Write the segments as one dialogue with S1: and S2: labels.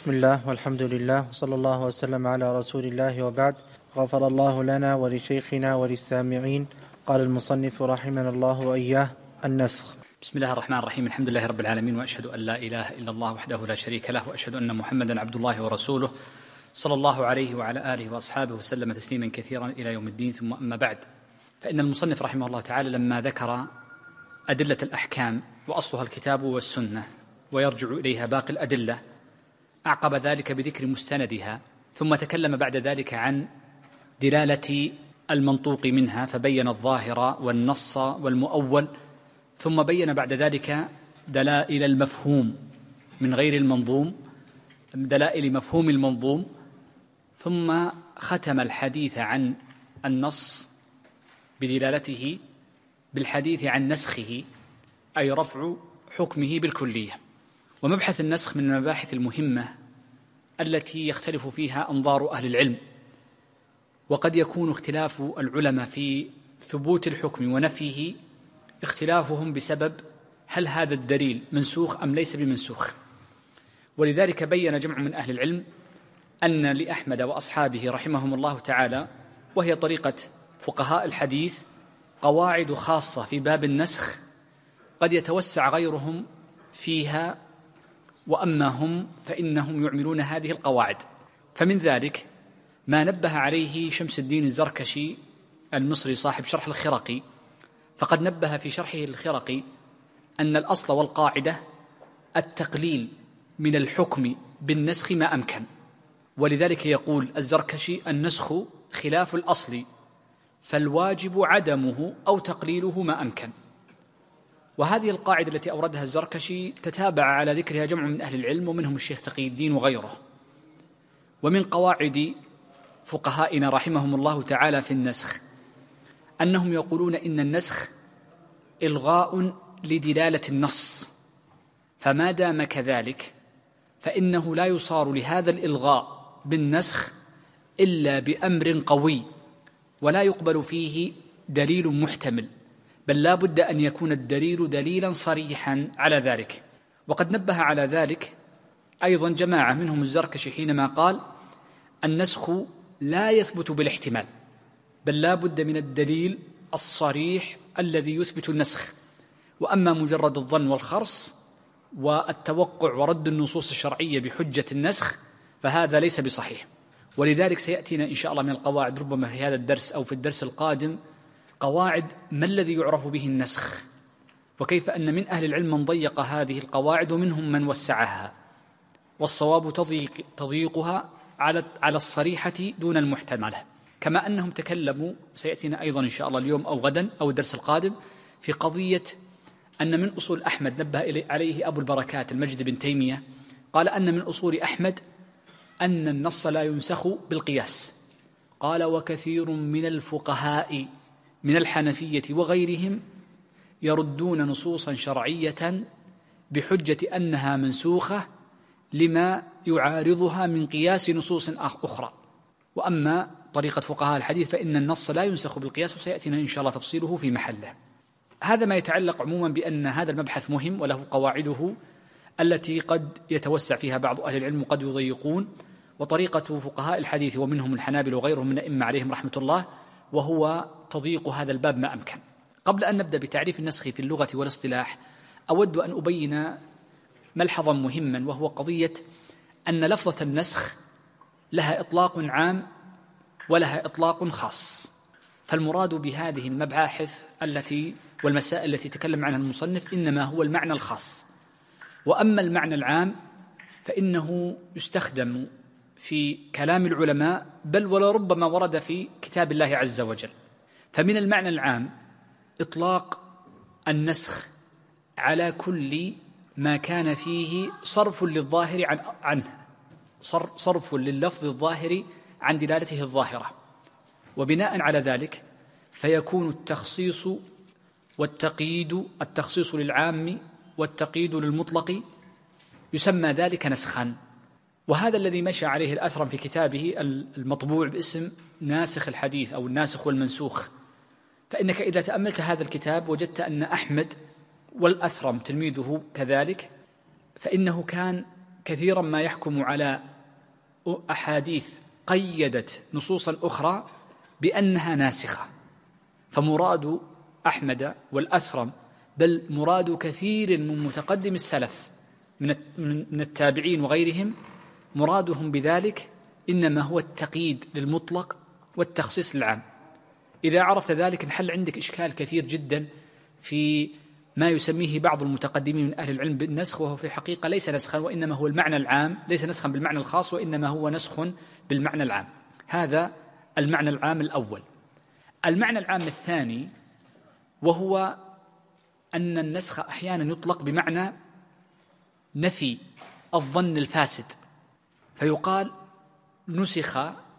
S1: بسم الله والحمد لله وصلى الله وسلم على رسول الله وبعد. غفر الله لنا ولشيخنا وللسامعين. قال المصنف رحمنا الله وإياه: النسخ.
S2: بسم الله الرحمن الرحيم. الحمد لله رب العالمين، وأشهد أن لا إله إلا الله وحده لا شريك له، وأشهد أن محمدا عبد الله ورسوله صلى الله عليه وعلى آله وأصحابه وسلم تسليما كثيرا إلى يوم الدين. ثم أما بعد، فإن المصنف رحمه الله تعالى لما ذكر أدلة الأحكام وأصلها الكتاب والسنة ويرجع إليها باقي الأدلة، أعقب ذلك بذكر مستندها، ثم تكلم بعد ذلك عن دلالة المنطوق منها، فبين الظاهر والنص والمؤول، ثم بين بعد ذلك دلائل المفهوم من غير المنظوم، دلائل مفهوم المنظوم، ثم ختم الحديث عن النص بدلالته بالحديث عن نسخه، أي رفع حكمه بالكلية. ومبحث النسخ من المباحث المهمة التي يختلف فيها أنظار أهل العلم، وقد يكون اختلاف العلماء في ثبوت الحكم ونفيه اختلافهم بسبب هل هذا الدليل منسوخ أم ليس بمنسوخ. ولذلك بين جمع من أهل العلم أن لأحمد وأصحابه رحمهم الله تعالى، وهي طريقة فقهاء الحديث، قواعد خاصة في باب النسخ قد يتوسع غيرهم فيها، وأما هم فإنهم يعملون هذه القواعد. فمن ذلك ما نبه عليه شمس الدين الزركشي المصري صاحب شرح الخرقي، فقد نبه في شرحه الخرقي أن الأصل والقاعدة التقليل من الحكم بالنسخ ما أمكن، ولذلك يقول الزركشي: النسخ خلاف الأصل، فالواجب عدمه أو تقليله ما أمكن. وهذه القاعدة التي أوردها الزركشي تتابع على ذكرها جمع من أهل العلم، ومنهم الشيخ تقي الدين وغيره. ومن قواعد فقهائنا رحمهم الله تعالى في النسخ أنهم يقولون إن النسخ إلغاء لدلالة النص، فما دام كذلك فإنه لا يصار لهذا الإلغاء بالنسخ إلا بأمر قوي، ولا يقبل فيه دليل محتمل، بل لا بد أن يكون الدليل دليلا صريحا على ذلك. وقد نبه على ذلك أيضا جماعة منهم الزركشي حينما قال: النسخ لا يثبت بالاحتمال، بل لا بد من الدليل الصريح الذي يثبت النسخ، وأما مجرد الظن والخرص والتوقع ورد النصوص الشرعية بحجة النسخ فهذا ليس بصحيح. ولذلك سيأتينا إن شاء الله من القواعد ربما في هذا الدرس أو في الدرس القادم قواعد ما الذي يعرف به النسخ، وكيف أن من أهل العلم من ضيق هذه القواعد ومنهم من وسعها، والصواب تضييقها على الصريحة دون المحتملة. كما أنهم تكلموا، سيأتينا أيضا إن شاء الله اليوم أو غدا أو الدرس القادم، في قضية أن من أصول أحمد نبه عليه أبو البركات المجد بن تيمية، قال أن من أصول أحمد أن النص لا ينسخ بالقياس. قال: وكثير من الفقهاء من الحنفية وغيرهم يردون نصوصا شرعية بحجة أنها منسوخة لما يعارضها من قياس نصوص أخرى. وأما طريقة فقهاء الحديث فإن النص لا ينسخ بالقياس، وسيأتينا إن شاء الله تفصيله في محله. هذا ما يتعلق عموما بأن هذا المبحث مهم وله قواعده التي قد يتوسع فيها بعض أهل العلم وقد يضيقون، وطريقة فقهاء الحديث ومنهم الحنابل وغيرهم من الأئمة عليهم رحمة الله وهو تضييق هذا الباب ما أمكن. قبل أن نبدأ بتعريف النسخ في اللغة والاصطلاح، أود أن أبين ملحظا مهما، وهو قضية أن لفظة النسخ لها إطلاق عام ولها إطلاق خاص. فالمراد بهذه المباحث والمسائل التي تكلم عنها المصنف إنما هو المعنى الخاص، وأما المعنى العام فإنه يستخدم في كلام العلماء، بل ولربما ورد في كتاب الله عز وجل. فمن المعنى العام إطلاق النسخ على كل ما كان فيه صرف للظاهر عنه، صرف لللفظ الظاهر عن دلالته الظاهرة، وبناء على ذلك فيكون التخصيص والتقييد، التخصيص للعام والتقييد للمطلق، يسمى ذلك نسخا. وهذا الذي مشى عليه الأثرم في كتابه المطبوع باسم ناسخ الحديث أو الناسخ والمنسوخ. فإنك إذا تأملت هذا الكتاب وجدت أن أحمد والأثرم تلميذه كذلك، فإنه كان كثيرا ما يحكم على أحاديث قيدت نصوصا أخرى بأنها ناسخة، فمراد أحمد والأثرم بل مراد كثير من متقدم السلف من التابعين وغيرهم، مرادهم بذلك إنما هو التقييد للمطلق والتخصيص للعام. إذا عرفت ذلك انحل عندك إشكال كثير جدا في ما يسميه بعض المتقدمين من أهل العلم بالنسخ، وهو في الحقيقة ليس نسخا وإنما هو المعنى العام، ليس نسخا بالمعنى الخاص وإنما هو نسخ بالمعنى العام. هذا المعنى العام الأول. المعنى العام الثاني وهو أن النسخ أحيانا يطلق بمعنى نفي الظن الفاسد، فيقال نسخ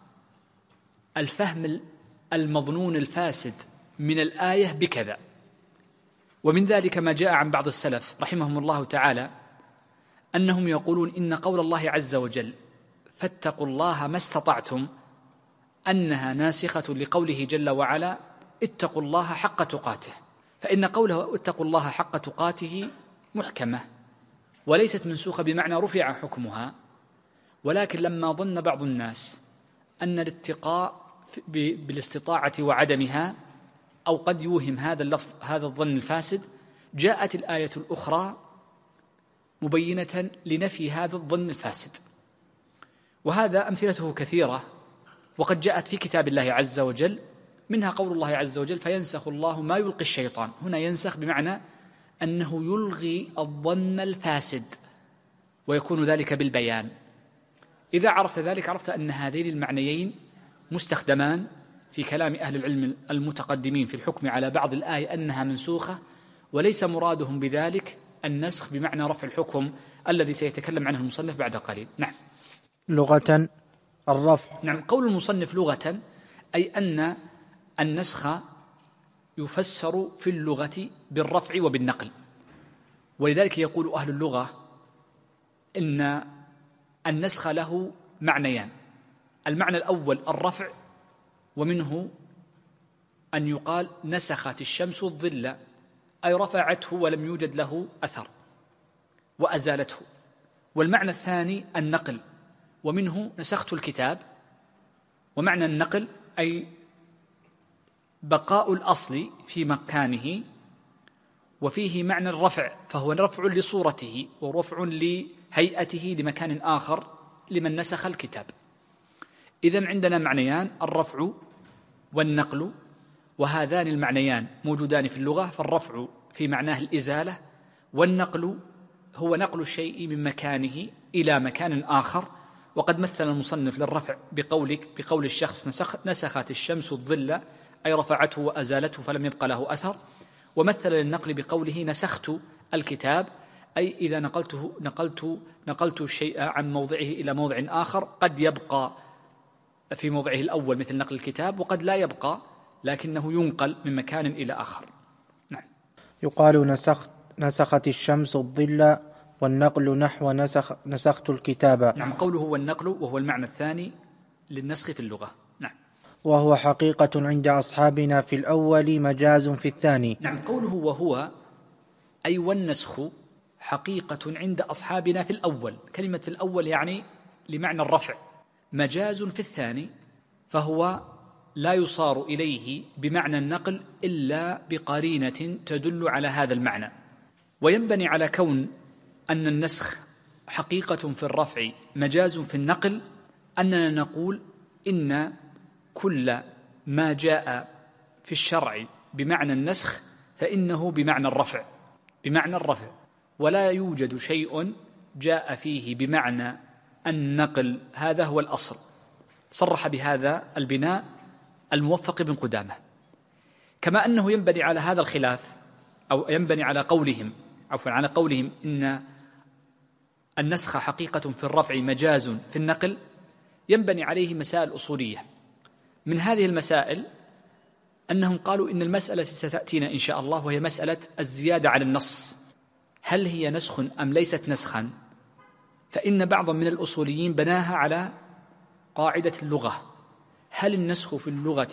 S2: الفهم المظنون الفاسد من الآية بكذا. ومن ذلك ما جاء عن بعض السلف رحمهم الله تعالى أنهم يقولون إن قول الله عز وجل فاتقوا الله ما استطعتم أنها ناسخة لقوله جل وعلا اتقوا الله حق تقاته، فإن قوله اتقوا الله حق تقاته محكمة وليست منسوخة بمعنى رفع حكمها، ولكن لما ظن بعض الناس أن الاتقاء بالاستطاعة وعدمها أو قد يوهم هذا اللفظ هذا الظن الفاسد، جاءت الآية الأخرى مبينة لنفي هذا الظن الفاسد. وهذا أمثلته كثيرة وقد جاءت في كتاب الله عز وجل، منها قول الله عز وجل فينسخ الله ما يلقي الشيطان. هنا ينسخ بمعنى أنه يلغي الظن الفاسد ويكون ذلك بالبيان. إذا عرفت ذلك عرفت أن هذين المعنيين مستخدمان في كلام أهل العلم المتقدمين في الحكم على بعض الآية أنها منسوخة، وليس مرادهم بذلك النسخ بمعنى رفع الحكم الذي سيتكلم عنه المصنف بعد قليل. نعم.
S1: لغة الرفع.
S2: نعم، قول المصنف لغة أي أن النسخ يفسر في اللغة بالرفع وبالنقل، ولذلك يقول أهل اللغة إن النسخ له معنيان. المعنى الأول الرفع، ومنه أن يقال نسخت الشمس الظل، أي رفعته ولم يوجد له أثر وأزالته. والمعنى الثاني النقل، ومنه نسخت الكتاب. ومعنى النقل أي بقاء الأصل في مكانه، وفيه معنى الرفع فهو رفع لصورته ورفع لهيئته لمكان آخر لمن نسخ الكتاب. إذن عندنا معنيان الرفع والنقل، وهذان المعنيان موجودان في اللغة، فالرفع في معناه الإزالة، والنقل هو نقل الشيء من مكانه إلى مكان آخر. وقد مثل المصنف للرفع بقول الشخص نسخت الشمس الظل، أي رفعته وأزالته فلم يبقى له أثر. ومثل للنقل بقوله نسخت الكتاب، أي إذا نقلت الشيء عن موضعه إلى موضع آخر قد يبقى في موضعه الأول مثل نقل الكتاب، وقد لا يبقى لكنه ينقل من مكان إلى آخر. نعم.
S1: يقال نسخت الشمس الظل، والنقل نحو نسخت الكتاب.
S2: نعم، قوله هو النقل وهو المعنى الثاني للنسخ في اللغة. نعم.
S1: وهو حقيقة عند أصحابنا في الأول، مجاز في الثاني.
S2: نعم، قوله وهو أي والنسخ حقيقة عند أصحابنا في الأول، كلمة في الأول يعني لمعنى الرفع، مجاز في الثاني، فهو لا يصار إليه بمعنى النقل إلا بقرينة تدل على هذا المعنى. وينبني على كون أن النسخ حقيقة في الرفع مجاز في النقل أننا نقول إن كل ما جاء في الشرع بمعنى النسخ فإنه بمعنى الرفع، ولا يوجد شيء جاء فيه بمعنى النقل، هذا هو الأصل. صرح بهذا البناء الموفق بن قدامة. كما أنه ينبني على هذا الخلاف، أو ينبني على قولهم إن النسخ حقيقة في الرفع مجاز في النقل، ينبني عليه مسائل أصولية. من هذه المسائل أنهم قالوا إن المسألة ستأتينا إن شاء الله، وهي مسألة الزيادة على النص، هل هي نسخ أم ليست نسخا؟ فإن بعضا من الأصوليين بناها على قاعدة اللغة، هل النسخ في اللغة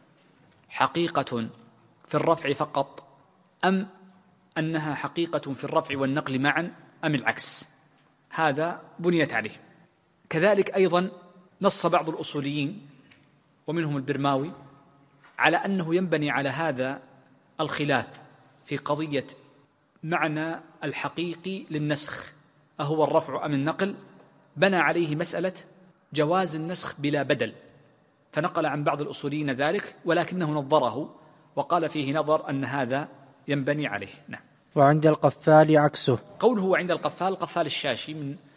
S2: حقيقة في الرفع فقط، أم أنها حقيقة في الرفع والنقل معا، أم العكس؟ هذا بنيت عليه. كذلك أيضا نص بعض الأصوليين ومنهم البرماوي على أنه ينبني على هذا الخلاف في قضية معنى الحقيقي للنسخ أهو الرفع أم النقل، بنى عليه مسألة جواز النسخ بلا بدل، فنقل عن بعض الأصوليين ذلك ولكنه نظره وقال فيه نظر أن هذا ينبني عليه. نعم.
S1: وعند القفال عكسه.
S2: قوله عند القفال الشاشي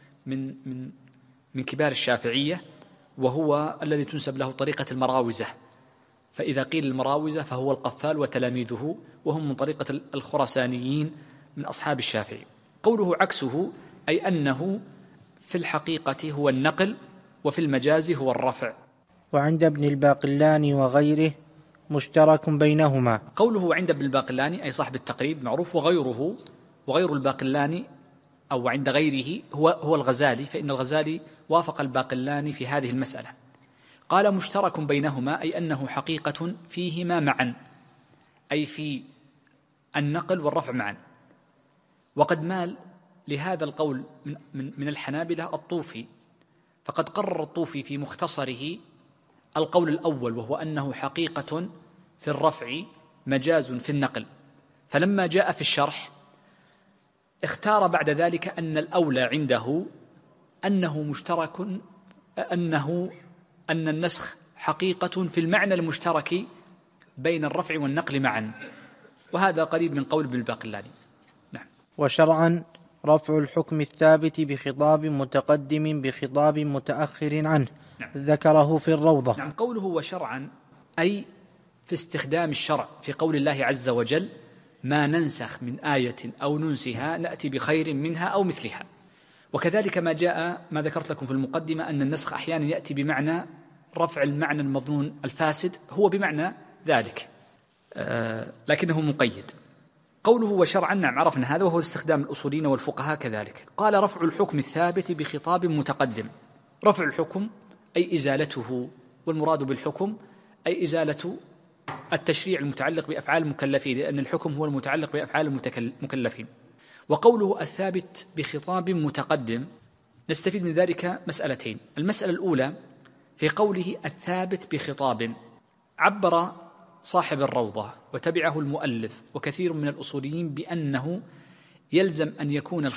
S2: من كبار الشافعية، وهو الذي تنسب له طريقة المراوزة، فإذا قيل المراوزة فهو القفال وتلاميذه، وهم من طريقة الخراسانيين من أصحاب الشافعي. قوله عكسه أي أنه في الحقيقة هو النقل وفي المجاز هو الرفع.
S1: وعند ابن الباقلاني وغيره مشترك بينهما.
S2: قوله عند ابن الباقلاني أي صاحب التقريب معروف، وغير الباقلاني أو عند غيره هو الغزالي، فإن الغزالي وافق الباقلاني في هذه المسألة. قال مشترك بينهما أي أنه حقيقة فيهما معا، أي في النقل والرفع معا. وقد مال لهذا القول من الحنابلة الطوفي، فقد قرر الطوفي في مختصره القول الأول، وهو أنه حقيقة في الرفع مجاز في النقل، فلما جاء في الشرح اختار بعد ذلك أن الأولى عنده أنه مشترك، أن النسخ حقيقة في المعنى المشترك بين الرفع والنقل معا، وهذا قريب من قول ابن الباقلاني. نعم.
S1: وشرعا رفع الحكم الثابت بخطاب متقدم بخطاب متأخر عنه. نعم. ذكره في الروضة.
S2: نعم. قوله وشرعا أي في استخدام الشرع في قول الله عز وجل ما ننسخ من آية أو ننسها نأتي بخير منها أو مثلها. وكذلك ما ذكرت لكم في المقدمة أن النسخ أحيانا يأتي بمعنى رفع المعنى المظنون الفاسد، هو بمعنى ذلك لكنه مقيد. قوله وشرعا نعم عرفنا هذا، وهو استخدام الأصوليين والفقهاء كذلك. قال رفع الحكم الثابت بخطاب متقدم. رفع الحكم أي إزالته، والمراد بالحكم أي إزالة التشريع المتعلق بأفعال المكلفين، لأن الحكم هو المتعلق بأفعال المكلفين. وقوله الثابت بخطاب متقدم نستفيد من ذلك مسألتين. المسألة الأولى في قوله الثابت بخطاب، عبر صاحب الروضة وتبعه المؤلف وكثير من الأصوليين بأنه يلزم أن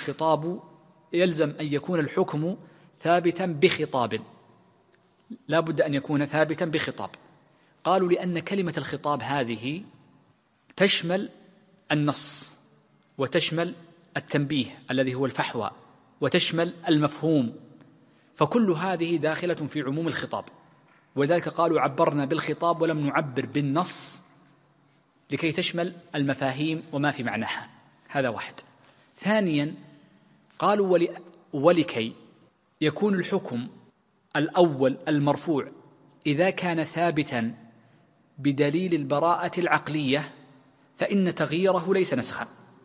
S2: يكون الحكم ثابتا بخطاب، لا بد أن يكون ثابتا بخطاب. قالوا لأن كلمة الخطاب هذه تشمل النص وتشمل التنبيه الذي هو الفحوى وتشمل المفهوم، فكل هذه داخلة في عموم الخطاب، ولذلك قالوا عبرنا بالخطاب ولم نعبر بالنص لكي تشمل المفاهيم وما في معناها. هذا واحد. ثانيا قالوا ولكي يكون الحكم الأول المرفوع إذا كان ثابتا بدليل البراءة العقلية فإن تغييره ليس نسخا،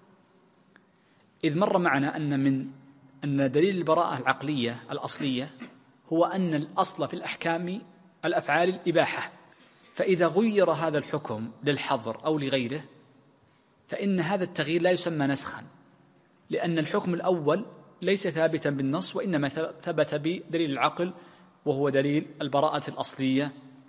S2: إذ مر معنا أن دليل البراءة العقلية الأصلية هو أن الأصل في الأحكام الأفعال الإباحة، فإذا غير هذا الحكم للحظر أو لغيره فإن هذا التغيير لا يسمى نسخا، لأن الحكم الأول ليس ثابتا بالنص وإنما ثبت بدليل العقل، وهو دليل البراءة الأصلية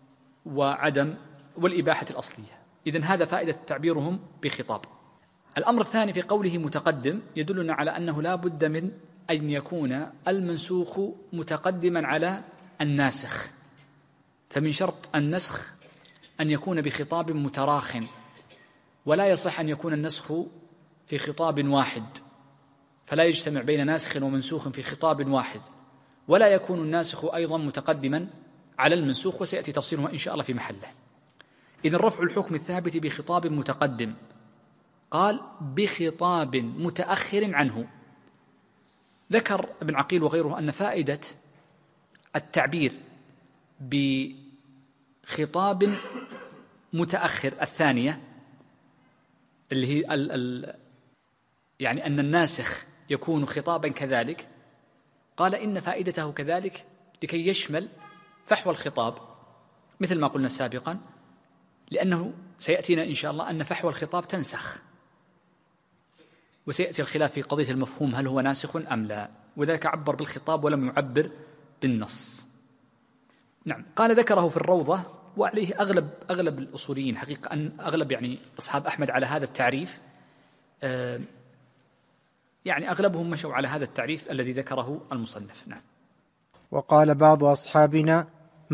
S2: والإباحة الأصلية. إذن هذا فائدة تعبيرهم بخطاب. الأمر الثاني في قوله متقدم يدلنا على أنه لا بد من أن يكون المنسوخ متقدما على الناسخ، فمن شرط النسخ أن يكون بخطاب متراخٍ، ولا يصح أن يكون النسخ في خطاب واحد، فلا يجتمع بين ناسخ ومنسوخ في خطاب واحد، ولا يكون الناسخ أيضا متقدما على المنسوخ، وسيأتي تفصيله إن شاء الله في محله. إذن رفع الحكم الثابت بخطاب متقدم، قال بخطاب متأخر عنه. ذكر ابن عقيل وغيره أن فائدة التعبير بخطاب متأخر الثانية اللي هي يعني أن الناسخ يكون خطابا كذلك، قال إن فائدته كذلك لكي يشمل فحوى الخطاب مثل ما قلنا سابقا، لأنه سيأتينا إن شاء الله أن فحوى الخطاب تنسخ، وسيأتي الخلاف في قضية المفهوم هل هو ناسخ أم لا. وذاك عبر بالخطاب ولم يعبر بالنص. نعم. قال ذكره في الروضة، وعليه أغلب الأصوليين حقيقة، أن أغلب يعني أصحاب أحمد على هذا التعريف، يعني أغلبهم مشوا على هذا التعريف الذي ذكره المصنف. نعم.
S1: وقال بعض أصحابنا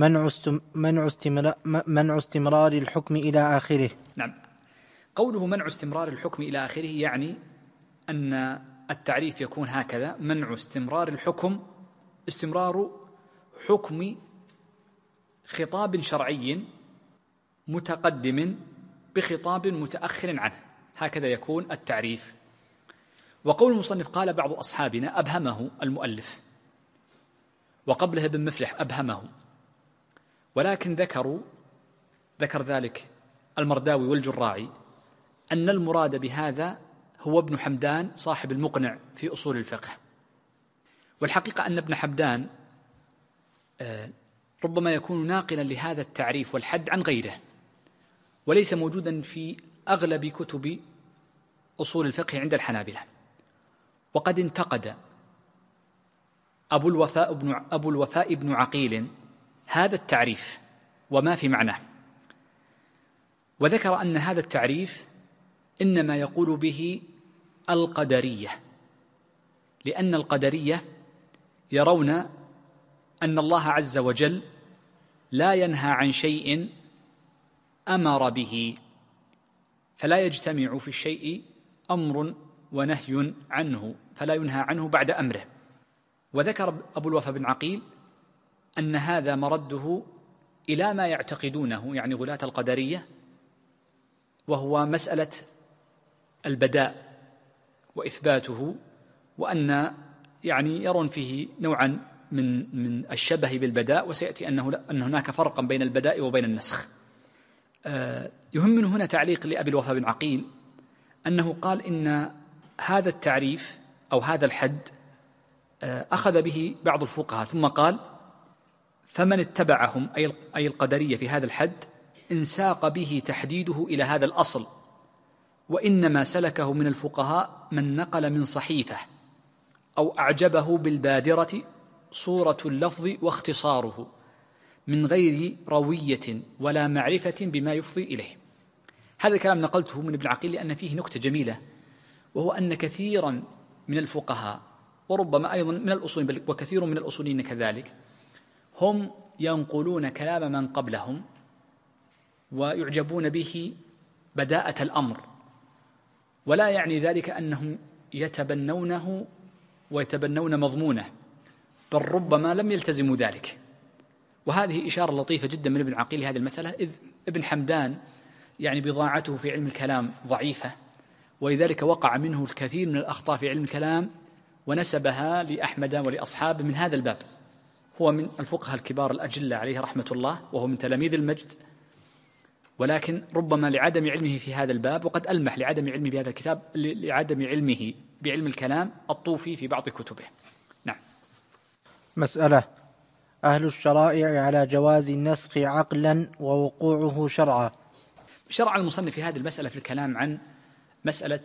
S1: منع استمرار الحكم إلى آخره.
S2: نعم. قوله منع استمرار الحكم إلى آخره يعني أن التعريف يكون هكذا: منع استمرار الحكم، استمرار حكم خطاب شرعي متقدم بخطاب متأخر عنه، هكذا يكون التعريف. وقول المصنف قال بعض أصحابنا أبهمه المؤلف، وقبله ابن مفلح أبهمه، ولكن ذكر ذلك المرداوي والجراعي أن المراد بهذا هو ابن حمدان صاحب المقنع في أصول الفقه. والحقيقة أن ابن حمدان ربما يكون ناقلا لهذا التعريف والحد عن غيره، وليس موجودا في أغلب كتب أصول الفقه عند الحنابلة. وقد انتقد أبو الوفاء بن عقيل هذا التعريف وما في معناه، وذكر أن هذا التعريف إنما يقول به القدرية، لأن القدرية يرون أن الله عز وجل لا ينهى عن شيء أمر به، فلا يجتمع في الشيء أمر ونهي عنه، فلا ينهى عنه بعد أمره. وذكر أبو الوفاء بن عقيل أن هذا مرده إلى ما يعتقدونه، يعني غلاة القدرية، وهو مسألة البداء وإثباته، وأن يعني يرون فيه نوعا من الشبه بالبداء، وسيأتي أن هناك فرقا بين البداء وبين النسخ. يهمنا هنا تعليق لأبي الوفاء بن عقيل أنه قال إن هذا التعريف أو هذا الحد أخذ به بعض الفقهاء، ثم قال: فمن اتبعهم أي القدرية في هذا الحد انساق به تحديده إلى هذا الأصل، وإنما سلكه من الفقهاء من نقل من صحيفة أو أعجبه بالبادرة صورة اللفظ واختصاره من غير روية ولا معرفة بما يفضي إليه. هذا الكلام نقلته من ابن عقيل لأن فيه نكتة جميلة، وهو أن كثيرا من الفقهاء وربما أيضا من الأصولين وكثير من الأصولين كذلك هم ينقلون كلام من قبلهم ويعجبون به بداءة الأمر، ولا يعني ذلك أنهم يتبنونه ويتبنون مضمونه، بل ربما لم يلتزموا ذلك. وهذه إشارة لطيفة جدا من ابن عقيل هذه المسألة، إذ ابن حمدان يعني بضاعته في علم الكلام ضعيفة، ولذلك وقع منه الكثير من الأخطاء في علم الكلام ونسبها لأحمد ولأصحابه من هذا الباب. هو من الفقهاء الكبار الأجلة عليه رحمة الله، وهو من تلاميذ المجد، ولكن ربما لعدم علمه في هذا الباب، وقد ألمح لعدم علمه بهذا الكتاب لعدم علمه بعلم الكلام الطوفي في بعض كتبه. نعم.
S1: مسألة: أهل الشرائع على جواز النسخ عقلا ووقوعه شرعا.
S2: شرع المصنف في هذه المسألة في الكلام عن مسألة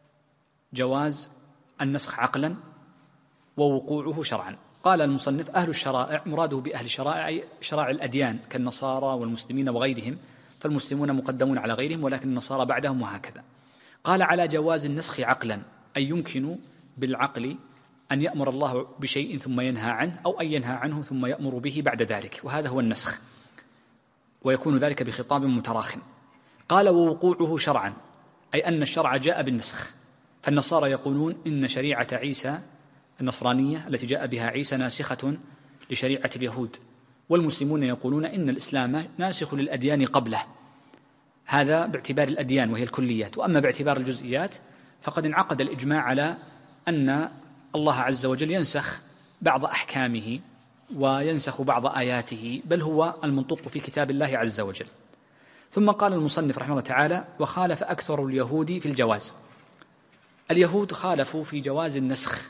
S2: جواز النسخ عقلا ووقوعه شرعا. قال المصنف: أهل الشرائع، مراده بأهل الشرائع أي شرائع الأديان كالنصارى والمسلمين وغيرهم، فالمسلمون مقدمون على غيرهم ولكن النصارى بعدهم وهكذا. قال: على جواز النسخ عقلا، أي يمكن بالعقل أن يأمر الله بشيء ثم ينهى عنه، أو أن ينهى عنه ثم يأمر به بعد ذلك، وهذا هو النسخ، ويكون ذلك بخطاب متراخٍ. قال: ووقوعه شرعا، أي أن الشرع جاء بالنسخ، فالنصارى يقولون إن شريعة عيسى النصرانية التي جاء بها عيسى ناسخة لشريعة اليهود، والمسلمون يقولون إن الإسلام ناسخ للأديان قبله. هذا باعتبار الأديان وهي الكليات، وأما باعتبار الجزئيات فقد انعقد الإجماع على أن الله عز وجل ينسخ بعض أحكامه وينسخ بعض آياته، بل هو المنطق في كتاب الله عز وجل. ثم قال المصنف رحمه الله تعالى: وخالف أكثر اليهود في الجواز. اليهود خالفوا في جواز النسخ،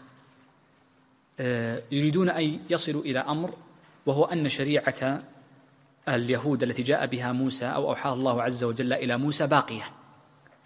S2: يريدون أن يصلوا إلى أمر، وهو أن شريعة اليهود التي جاء بها موسى أو أوحاها الله عز وجل إلى موسى باقية.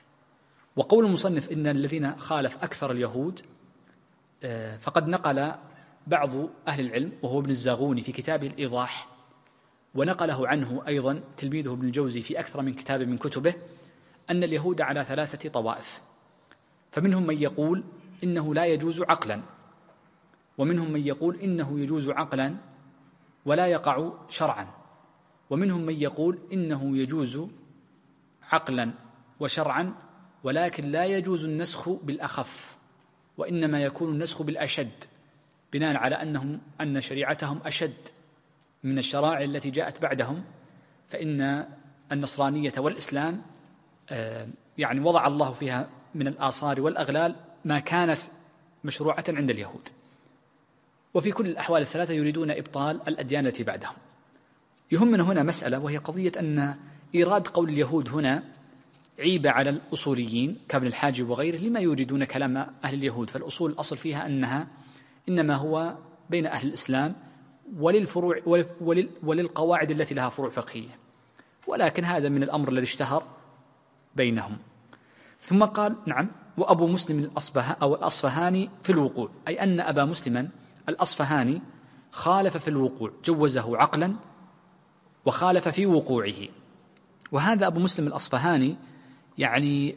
S2: وقول المصنف إن الذين خالف أكثر اليهود فقد نقل بعض أهل العلم وهو ابن الزاغوني في كتابه الإيضاح، ونقله عنه أيضا تلميذه ابن الجوزي في أكثر من كتاب من كتبه، أن اليهود على 3 طوائف. فمنهم من يقول إنه لا يجوز عقلا، ومنهم من يقول إنه يجوز عقلا ولا يقع شرعا، ومنهم من يقول إنه يجوز عقلا وشرعا ولكن لا يجوز النسخ بالأخف، وإنما يكون النسخ بالأشد، بناء على أن شريعتهم أشد من الشرائع التي جاءت بعدهم، فإن النصرانية والإسلام يعني وضع الله فيها من الآثار والأغلال ما كانت مشروعة عند اليهود. وفي كل الأحوال الثلاثة يريدون إبطال الأديان التي بعدهم. يهمنا هنا مسألة، وهي قضية أن إيراد قول اليهود هنا عيبة على الأصوليين كابن الحاجب وغيره لما يريدون كلام أهل اليهود، فالأصول الأصل فيها أنها إنما هو بين أهل الإسلام وللفروع وللقواعد التي لها فروع فقهية، ولكن هذا من الأمر الذي اشتهر بينهم. ثم قال نعم، وأبو مسلم الأصفهاني في الوقوع، أي أن أبا مسلم الأصفهاني خالف في الوقوع، جوزه عقلا وخالف في وقوعه. وهذا أبو مسلم الأصفهاني يعني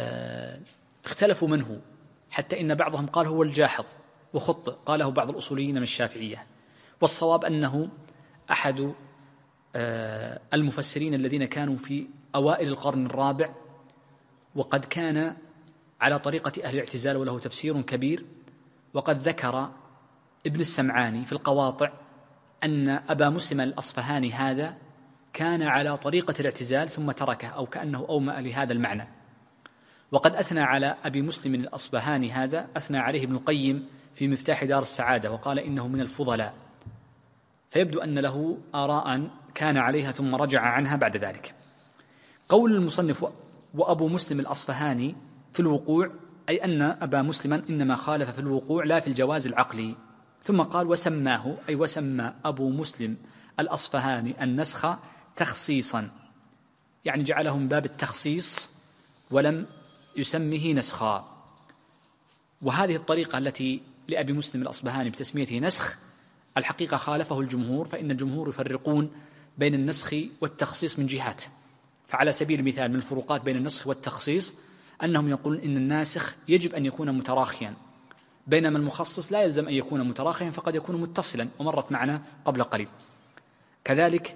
S2: اختلفوا من هو، حتى إن بعضهم قال هو الجاحظ وخطئ، قاله بعض الأصوليين من الشافعية، والصواب أنه أحد المفسرين الذين كانوا في أوائل القرن الرابع، وقد كان على طريقة أهل الاعتزال وله تفسير كبير. وقد ذكر ابن السمعاني في القواطع أن أبا مسلم الأصفهاني هذا كان على طريقة الاعتزال ثم تركه، أو كأنه أومأ لهذا المعنى. وقد أثنى على أبي مسلم الأصفهاني هذا، أثنى عليه ابن القيم في مفتاح دار السعادة، وقال إنه من الفضلاء، فيبدو أن له آراء كان عليها ثم رجع عنها بعد ذلك. قول المصنف وأبو مسلم الأصفهاني في الوقوع، أي أن أبا مسلم إنما خالف في الوقوع لا في الجواز العقلي. ثم قال وسماه، أي وسمى أبو مسلم الأصفهاني النسخ تخصيصا، يعني جعله من باب التخصيص ولم يسمه نسخا. وهذه الطريقة التي لأبي مسلم الأصفهاني بتسميته نسخ الحقيقة خالفه الجمهور، فإن الجمهور يفرقون بين النسخ والتخصيص من جهات. فعلى سبيل المثال من الفروقات بين النسخ والتخصيص أنهم يقولون إن الناسخ يجب أن يكون متراخيا، بينما المخصص لا يلزم أن يكون متراخيا، فقد يكون متصلا، ومرت معنا قبل قليل. كذلك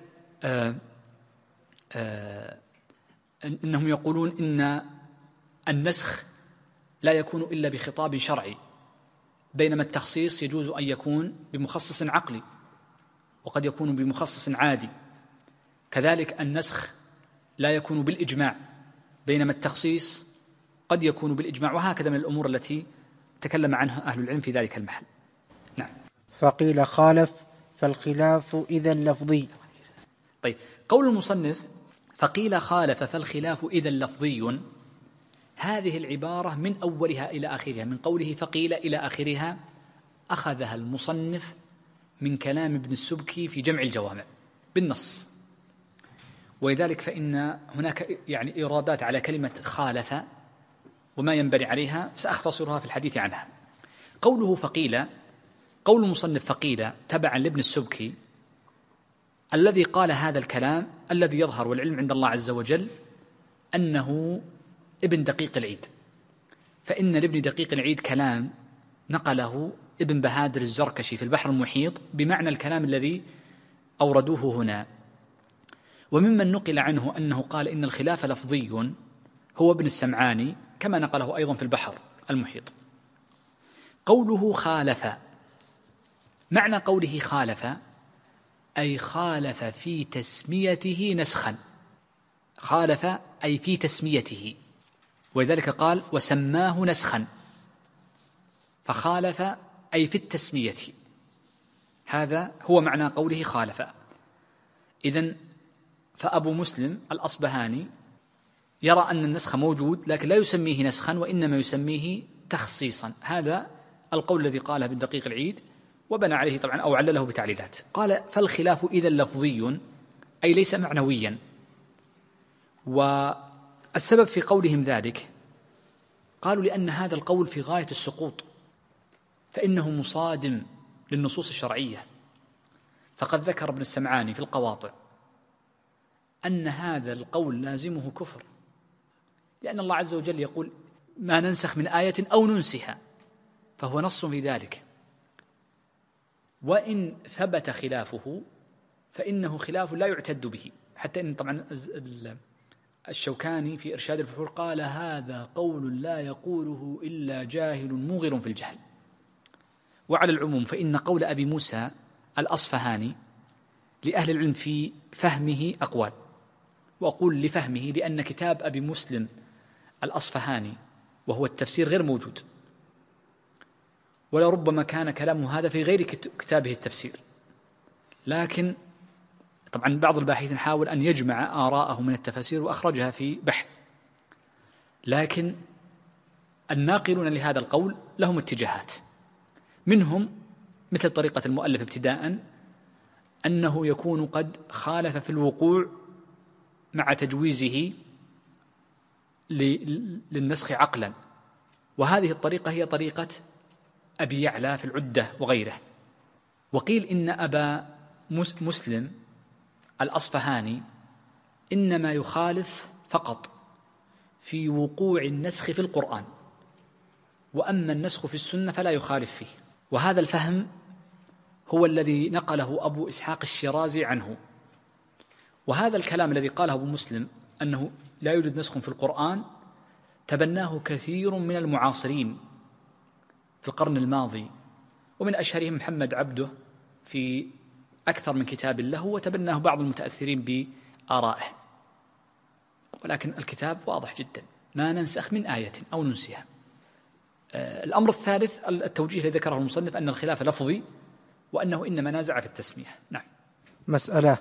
S2: إنهم يقولون إن النسخ لا يكون إلا بخطاب شرعي، بينما التخصيص يجوز أن يكون بمخصص عقلي، وقد يكون بمخصص عادي. كذلك النسخ لا يكون بالإجماع، بينما التخصيص قد يكون بالإجماع، وهكذا من الأمور التي تكلم عنها أهل العلم في ذلك المحل. نعم.
S1: فقيل خالف فالخلاف إذا لفظي.
S2: طيب، قول المصنف فقيل خالف فالخلاف إذا لفظي، هذه العبارة من أولها إلى آخرها، من قوله فقيل إلى آخرها، أخذها المصنف من كلام ابن السبكي في جمع الجوامع بالنص. ولذلك فإن هناك يعني إيرادات على كلمة خالف وما ينبني عليها سأختصرها في الحديث عنها. قوله فقيل، قول المصنف فقيل تبعا لابن السبكي، الذي قال هذا الكلام الذي يظهر والعلم عند الله عز وجل أنه ابن دقيق العيد، فإن لابن دقيق العيد كلام نقله ابن بهادر الزركشي في البحر المحيط بمعنى الكلام الذي أوردوه هنا. وممن نقل عنه أنه قال إن الخلاف لفظي هو ابن السمعاني، كما نقله أيضا في البحر المحيط. قوله خالف، معنى قوله خالف أي خالف في تسميته نسخا، خالف أي في تسميته، ولذلك قال وسماه نسخا، فخالف أي في التسمية، هذا هو معنى قوله خالف. إذن فأبو مسلم الأصبهاني يرى أن النسخ موجود، لكن لا يسميه نسخا، وإنما يسميه تخصيصا. هذا القول الذي قاله بالدقيق العيد، وبنى عليه طبعا أو علله بتعليلات. قال فالخلاف إذا لفظي أي ليس معنويا. والسبب في قولهم ذلك قالوا لأن هذا القول في غاية السقوط، فإنه مصادم للنصوص الشرعية، فقد ذكر ابن السمعاني في القواطع أن هذا القول لازمه كفر، لأن الله عز وجل يقول ما ننسخ من آية أو ننسها، فهو نص في ذلك، وإن ثبت خلافه فإنه خلاف لا يعتد به. حتى إن طبعا الشوكاني في إرشاد الفحول قال هذا قول لا يقوله إلا جاهل موغر في الجهل. وعلى العموم فإن قول أبي موسى الأصفهاني لأهل العلم في فهمه أقوال، وأقول لفهمه لأن كتاب أبي مسلم الأصفهاني وهو التفسير غير موجود، ولربما كان كلامه هذا في غير كتابه التفسير، لكن طبعا بعض الباحثين حاول أن يجمع آراءه من التفاسير وأخرجها في بحث، لكن الناقلون لهذا القول لهم اتجاهات، منهم مثل طريقة المؤلف ابتداء أنه يكون قد خالف في الوقوع مع تجويزه للنسخ عقلا، وهذه الطريقة هي طريقة أبي يعلى في العدة وغيره. وقيل إن أبا مسلم الأصفهاني إنما يخالف فقط في وقوع النسخ في القرآن، وأما النسخ في السنة فلا يخالف فيه، وهذا الفهم هو الذي نقله أبو إسحاق الشيرازي عنه. وهذا الكلام الذي قاله أبو مسلم أنه لا يوجد نسخ في القرآن تبناه كثير من المعاصرين في القرن الماضي، ومن أشهرهم محمد عبده في أكثر من كتاب له، وتبناه بعض المتأثرين بآرائه، ولكن الكتاب واضح جدا ما ننسخ من آية أو ننسها. الأمر الثالث التوجيه الذي ذكره المصنف أن الخلاف لفظي، وأنه إنما نازع في التسمية. نعم.
S1: مسألة: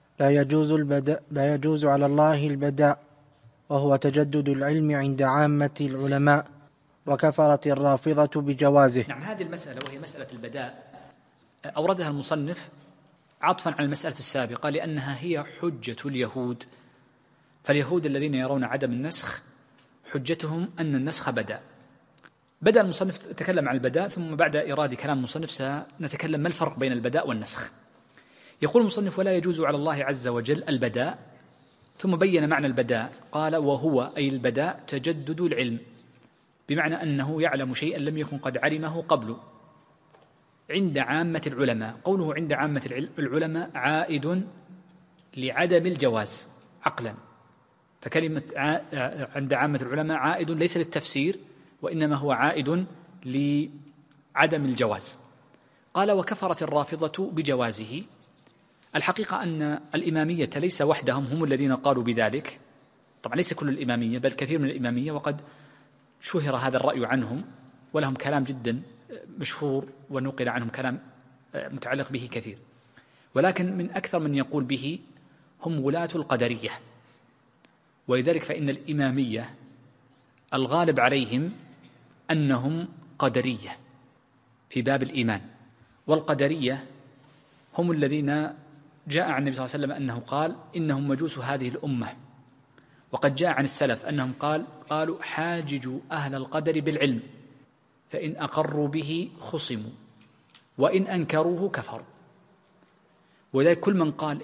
S1: لا يجوز على الله البداء، وهو تجدد العلم عند عامة العلماء، وكفرت الرافضة بجوازه.
S2: نعم، هذه المسألة وهي مسألة البداء أوردها المصنف عطفا على المسألة السابقة، لأنها هي حجة اليهود. فاليهود الذين يرون عدم النسخ حجتهم أن النسخ بدأ المصنف تكلم عن البداء، ثم بعد إرادة كلام المصنف سنتكلم ما الفرق بين البداء والنسخ. يقول المصنف: ولا يجوز على الله عز وجل البداء، ثم بين معنى البداء قال: وهو أي البداء تجدد العلم، بمعنى أنه يعلم شيئا لم يكن قد علمه قبل عند عامة العلماء. قوله عند عامة العلماء عائد لعدم الجواز عقلا، فكلمة عند عامة العلماء عائد ليس للتفسير، وإنما هو عائد لعدم الجواز. قال: وكفرت الرافضة بجوازه. الحقيقة أن الإمامية ليس وحدهم هم الذين قالوا بذلك، طبعا ليس كل الإمامية بل كثير من الإمامية، وقد شهر هذا الرأي عنهم، ولهم كلام جدا مشهور ونقل عنهم كلام متعلق به كثير، ولكن من أكثر من يقول به هم ولاة القدرية. ولذلك فإن الإمامية الغالب عليهم أنهم قدرية في باب الإيمان، والقدرية هم الذين جاء عن النبي صلى الله عليه وسلم أنه قال: إنهم مجوس هذه الأمة. وقد جاء عن السلف أنهم قالوا: حاججوا أهل القدر بالعلم، فإن أقروا به خصموا، وإن أنكروه كفروا. وذلك كل من قال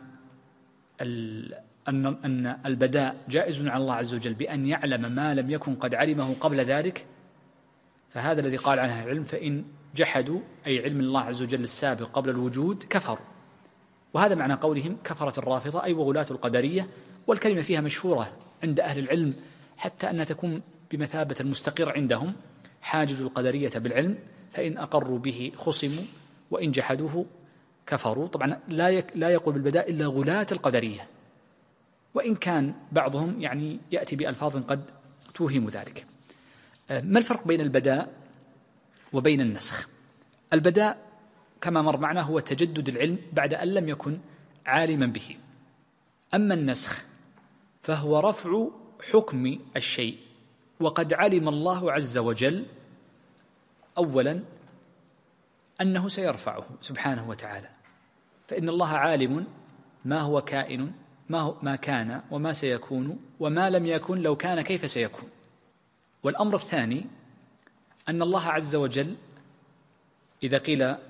S2: أن البداء جائز على الله عز وجل بأن يعلم ما لم يكن قد علمه قبل ذلك، فهذا الذي قال عنه العلم، فإن جحدوا أي علم الله عز وجل السابق قبل الوجود كفروا. وهذا معنى قولهم كفرت الرافضة أي وغلاة القدرية. والكلمة فيها مشهورة عند أهل العلم حتى أنها تكون بمثابة المستقر عندهم: حاججوا القدرية بالعلم، فإن أقروا به خصموا، وإن جحدوه كفروا. طبعا لا يقول بالبداء إلا غلاة القدرية، وإن كان بعضهم يعني يأتي بألفاظ قد توهم ذلك. ما الفرق بين البداء وبين النسخ؟ البداء كما مر معنا هو تجدد العلم بعد أن لم يكن عالما به، أما النسخ فهو رفع حكم الشيء، وقد علم الله عز وجل أولا أنه سيرفعه سبحانه وتعالى، فإن الله عالم ما هو كائن، ما كان وما سيكون وما لم يكن لو كان كيف سيكون. والأمر الثاني أن الله عز وجل إذا قيل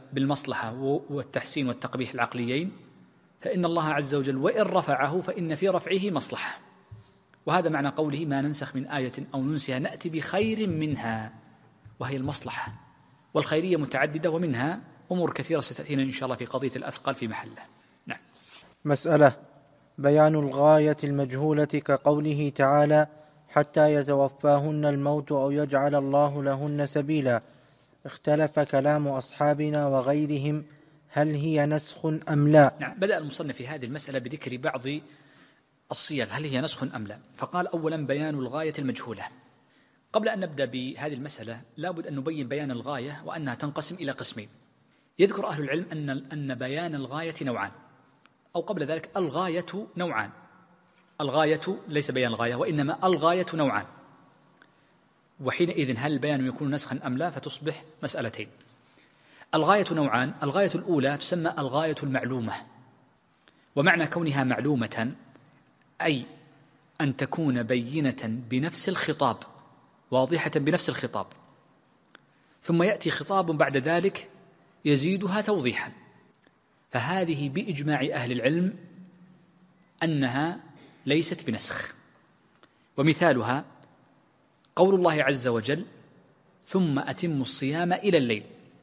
S2: بالمصلحة والتحسين والتقبيح العقليين، فإن الله عز وجل وإن رفعه فإن في رفعه مصلحة. وهذا معنى قوله ما ننسخ من آية أو ننسها نأتي بخير منها، وهي المصلحة. والخيرية متعددة، ومنها أمور كثيرة ستأتينا إن شاء الله في قضية الأثقال في محله. نعم.
S1: مسألة: بيان الغاية المجهولة كقوله تعالى حتى يتوفاهن الموت أو يجعل الله لهن سبيلا. اختلف كلام أصحابنا وغيرهم هل هي نسخ أم لا؟
S2: نعم. بدأ المصنف في هذه المسألة بذكر بعض الصيغ هل هي نسخ أم لا. فقال أولا بيان الغاية المجهولة. قبل أن نبدأ بهذه المسألة لابد أن نبين بيان الغاية وأنها تنقسم إلى قسمين. يذكر أهل العلم أن بيان الغاية نوعان، أو قبل ذلك الغاية نوعان. الغاية ليس بيان الغاية، وإنما الغاية نوعان، وحينئذ هل البيان يكون نسخا أم لا فتصبح مسألتين. الغاية نوعان. الغاية الأولى تسمى الغاية المعلومة، ومعنى كونها معلومة أي أن تكون بينة بنفس الخطاب، واضحة بنفس الخطاب، ثم يأتي خطاب بعد ذلك يزيدها توضيحا. فهذه بإجماع أهل العلم أنها ليست بنسخ. ومثالها قول الله عز وجل ثم أتموا الصيام إلى الليل،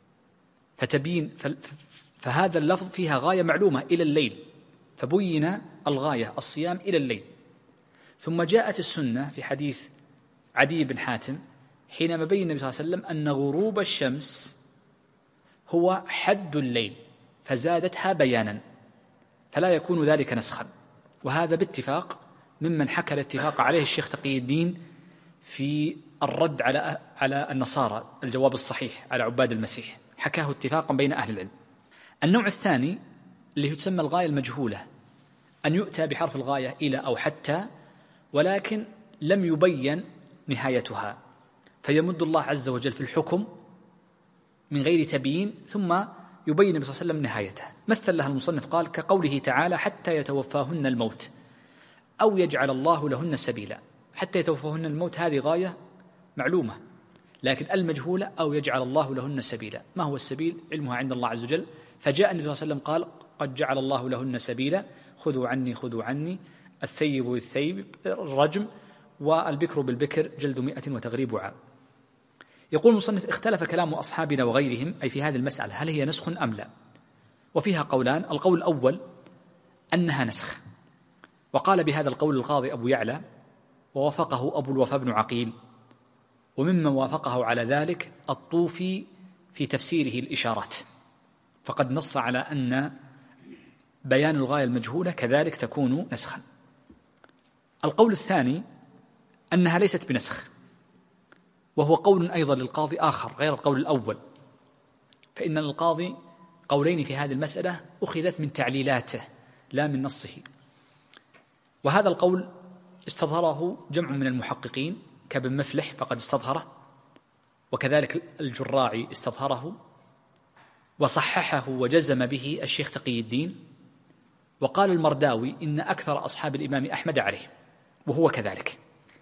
S2: فتبين فهذا اللفظ فيها غاية معلومة إلى الليل، فبين الغاية الصيام إلى الليل. ثم جاءت السنة في حديث عدي بن حاتم حينما بين النبي صلى الله عليه وسلم أن غروب الشمس هو حد الليل، فزادتها بيانا، فلا يكون ذلك نسخا. وهذا باتفاق ممن حكى الاتفاق عليه الشيخ تقي الدين في الرد على النصارى، الجواب الصحيح على عباد المسيح، حكاه اتفاقا بين أهل العلم. النوع الثاني اللي تسمى الغاية المجهولة، أن يؤتى بحرف الغاية إلى أو حتى ولكن لم يبين نهايتها، فيمد الله عز وجل في الحكم من غير تبيين ثم يبين النبي صلى الله عليه وسلم نهايته. مثل لها المصنف قال كقوله تعالى حتى يتوفاهن الموت أو يجعل الله لهن سبيلا. حتى يتوفاهن الموت هذه غاية معلومة، لكن المجهولة أو يجعل الله لهن سبيلا. ما هو السبيل؟ علمها عند الله عز وجل. فجاء النبي صلى الله عليه وسلم قال قد جعل الله لهن سبيلا، خذوا عني الثيب بالثيب الرجم، والبكر بالبكر جلد 100 وتغريب عام. يقول المصنف اختلف كلام أصحابنا وغيرهم أي في هذه المسألة هل هي نسخ أم لا. وفيها قولان. القول الأول أنها نسخ، وقال بهذا القول القاضي أبو يعلى، ووافقه أبو الوفاء بن عقيل، وممن وافقه على ذلك الطوفي في تفسيره الإشارات، فقد نص على أن بيان الغاية المجهولة كذلك تكون نسخا. القول الثاني أنها ليست بنسخ، وهو قول أيضا للقاضي آخر غير القول الأول، فإن القاضي قولين في هذه المسألة أخذت من تعليلاته لا من نصه. وهذا القول استظهره جمع من المحققين كابن مفلح فقد استظهره، وكذلك الجراعي استظهره، وصححه وجزم به الشيخ تقي الدين. وقال المرداوي إن أكثر أصحاب الإمام أحمد عليه، وهو كذلك،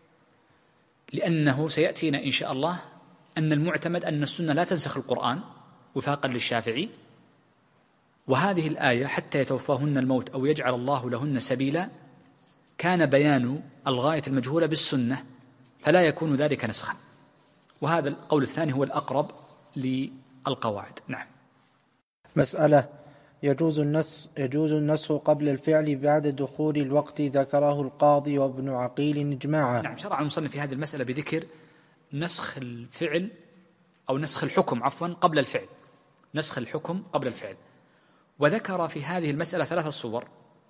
S2: لأنه سيأتينا إن شاء الله أن المعتمد أن السنة لا تنسخ القرآن وفاقا للشافعي. وهذه الآية حتى يتوفاهن الموت أو يجعل الله لهن سبيلا كان بيان الغاية المجهولة بالسنة، فلا يكون ذلك نسخا. وهذا القول الثاني هو الأقرب للقواعد. نعم.
S1: مسألة: يجوز النسخ قبل الفعل بعد دخول الوقت، ذكره القاضي وابن عقيل إجماعا.
S2: نعم. شرع المصنف في هذه المسألة بذكر نسخ الفعل أو نسخ الحكم قبل الفعل، نسخ الحكم قبل الفعل. وذكر في هذه المسألة 3 صور.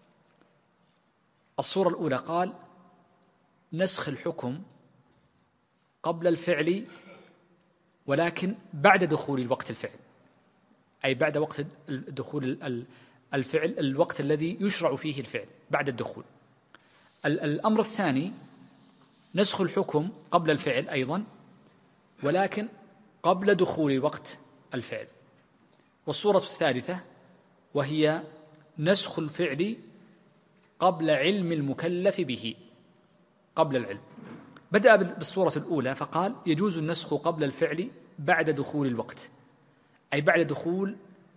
S2: الصورة الأولى قال نسخ الحكم قبل الفعل ولكن بعد دخول الوقت الفعل، أي بعد وقت دخول الفعل، الوقت الذي يشرع فيه الفعل بعد الدخول. الأمر الثاني نسخ الحكم قبل الفعل أيضا ولكن قبل دخول وقت الفعل. والصورة الثالثة وهي نسخ الفعل قبل علم المكلف به، قبل العلم. بدأ بالصورة الأولى فقال يجوز النسخ قبل الفعل بعد دخول الوقت، أي بعد دخول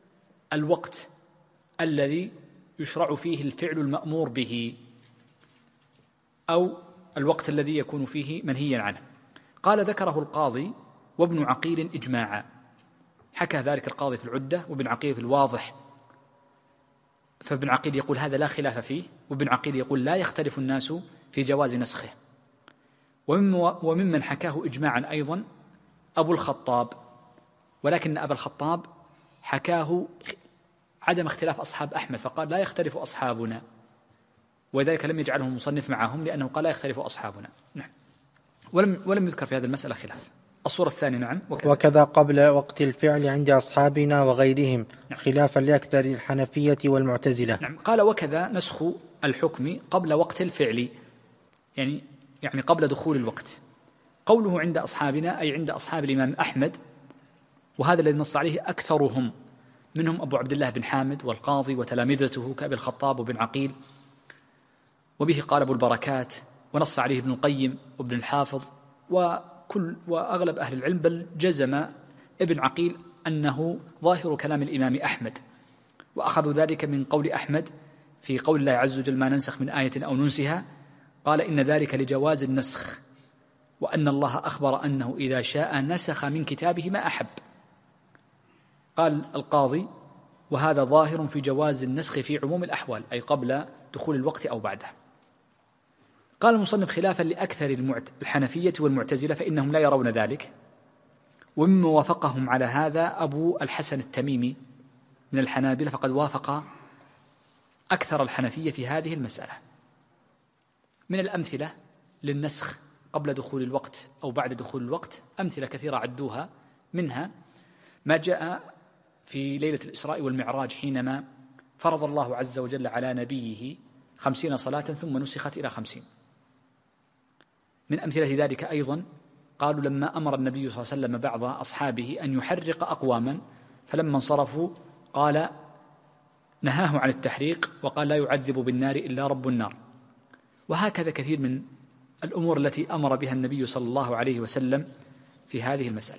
S2: الوقت الذي يشرع فيه الفعل المأمور به أو الوقت الذي يكون فيه منهيا عنه. قال ذكره القاضي وابن عقيل إجماعا، حكى ذلك القاضي في العدة وابن عقيل في الواضح، فابن عقيل يقول هذا لا خلاف فيه، وابن عقيل يقول لا يختلف الناس في جواز نسخه. وممن حكاه إجماعا أيضا أبو الخطاب، ولكن أبا الخطاب حكاه عدم اختلاف أصحاب أحمد، فقال لا يختلف أصحابنا، وذلك لم يجعله المصنف معهم لأنه قال لا يختلف أصحابنا. نعم. ولم يذكر في هذه المسألة خلاف. الصورة الثانية نعم
S1: وكذا قبل وقت الفعل عند أصحابنا وغيرهم، نعم. خلافا لأكثر الحنفية والمعتزلة.
S2: نعم. قال وكذا نسخ الحكم قبل وقت الفعل، يعني قبل دخول الوقت. قوله عند أصحابنا أي عند أصحاب الإمام أحمد، وهذا الذي نص عليه أكثرهم، منهم أبو عبد الله بن حامد والقاضي وتلامذته كأبي الخطاب وبن عقيل، وبه قال أبو البركات، ونص عليه ابن القيم وابن الحافظ وأغلب أهل العلم، بل جزم ابن عقيل أنه ظاهر كلام الإمام أحمد، وأخذوا ذلك من قول أحمد في قول الله عز وجل ما ننسخ من آية أو ننسها، قال إن ذلك لجواز النسخ، وأن الله أخبر أنه إذا شاء نسخ من كتابه ما أحب. قال القاضي وهذا ظاهر في جواز النسخ في عموم الأحوال، أي قبل دخول الوقت أو بعده. قال المصنف خلافا لأكثر الحنفية والمعتزلة فإنهم لا يرون ذلك، ومما وافقهم على هذا أبو الحسن التميمي من الحنابلة، فقد وافق أكثر الحنفية في هذه المسألة. من الأمثلة للنسخ قبل دخول الوقت أو بعد دخول الوقت أمثلة كثيرة عدوها، منها ما جاء في ليلة الإسراء والمعراج حينما فرض الله عز وجل على نبيه 50 صلاة ثم نسخت إلى 50. من أمثلة ذلك أيضا قالوا لما أمر النبي صلى الله عليه وسلم بعض أصحابه أن يحرق أقواما، فلما انصرفوا قال نهاه عن التحريق وقال لا يعذب بالنار إلا رب النار. وهكذا كثير من الأمور التي أمر بها النبي صلى الله عليه وسلم في هذه المسألة.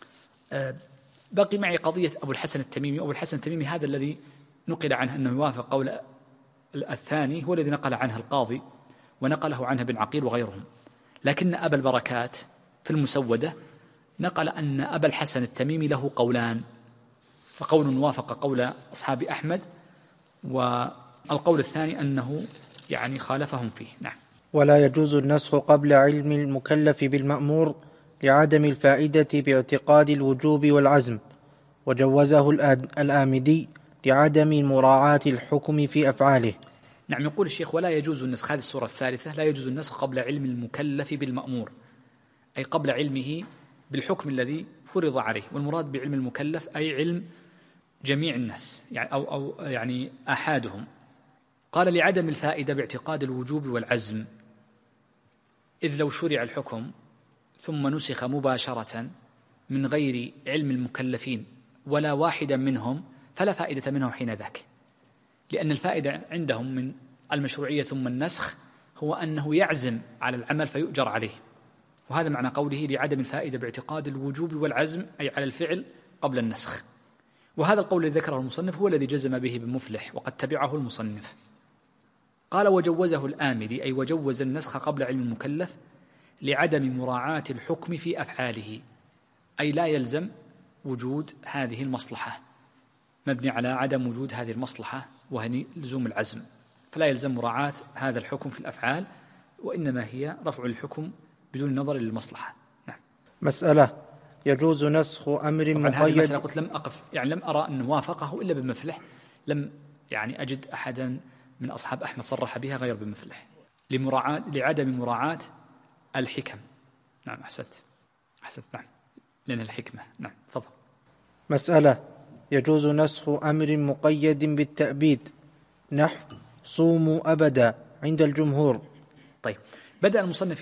S2: بقي معي قضية أبو الحسن التميمي. أبو الحسن التميمي هذا الذي نقل عنه أنه يوافق قول الثاني هو الذي نقل عنه القاضي ونقله عنه ابن عقيل وغيرهم، لكن أبا البركات في المسودة نقل أن أبا الحسن التميمي له قولان، فقول وافق قول أصحاب أحمد، والقول الثاني أنه خالفهم فيه. نعم. ولا
S1: يجوز النسخ قبل علم المكلف بالمأمور لعدم الفائدة باعتقاد الوجوب والعزم، وجوزه الآمدي لعدم مراعاة الحكم في أفعاله.
S2: نعم. يقول الشيخ ولا يجوز النسخ، هذه الصورة الثالثة، لا يجوز النسخ قبل علم المكلف بالمأمور، أي قبل علمه بالحكم الذي فرض عليه. والمراد بعلم المكلف أي علم جميع الناس، أو أحادهم. قال لعدم الفائدة باعتقاد الوجوب والعزم، إذ لو شرع الحكم ثم نسخ مباشرة من غير علم المكلفين ولا واحدا منهم فلا فائدة منه حين ذاك، لأن الفائدة عندهم من المشروعية ثم النسخ هو أنه يعزم على العمل فيؤجر عليه، وهذا معنى قوله لعدم الفائدة باعتقاد الوجوب والعزم، أي على الفعل قبل النسخ. وهذا القول الذي ذكره المصنف هو الذي جزم به بمفلح وقد تبعه المصنف. قال وجوزه الآمدي أي وجوز النسخ قبل علم المكلف لعدم مراعاة الحكم في أفعاله، أي لا يلزم وجود هذه المصلحة، مبني على عدم وجود هذه المصلحة وهي لزوم العزم، فلا يلزم مراعاة هذا الحكم في الأفعال، وإنما هي رفع الحكم بدون نظر للمصلحة. نعم.
S1: مسألة يجوز نسخ أمر مقيد.
S2: هذه المسألة قلت لم أقف، لم أرى أن وافقه إلا بمفلح، لم أجد أحدا من أصحاب أحمد صرح بها غير بمفلح، لعدم مراعاة الحكم. نعم. أحسنت. نعم. لأن الحكمة. نعم. تفضل.
S1: مسألة يجوز نسخ أمر مقيد بالتأبيد، نحو صوموا أبدا عند الجمهور.
S2: طيب، بدأ المصنف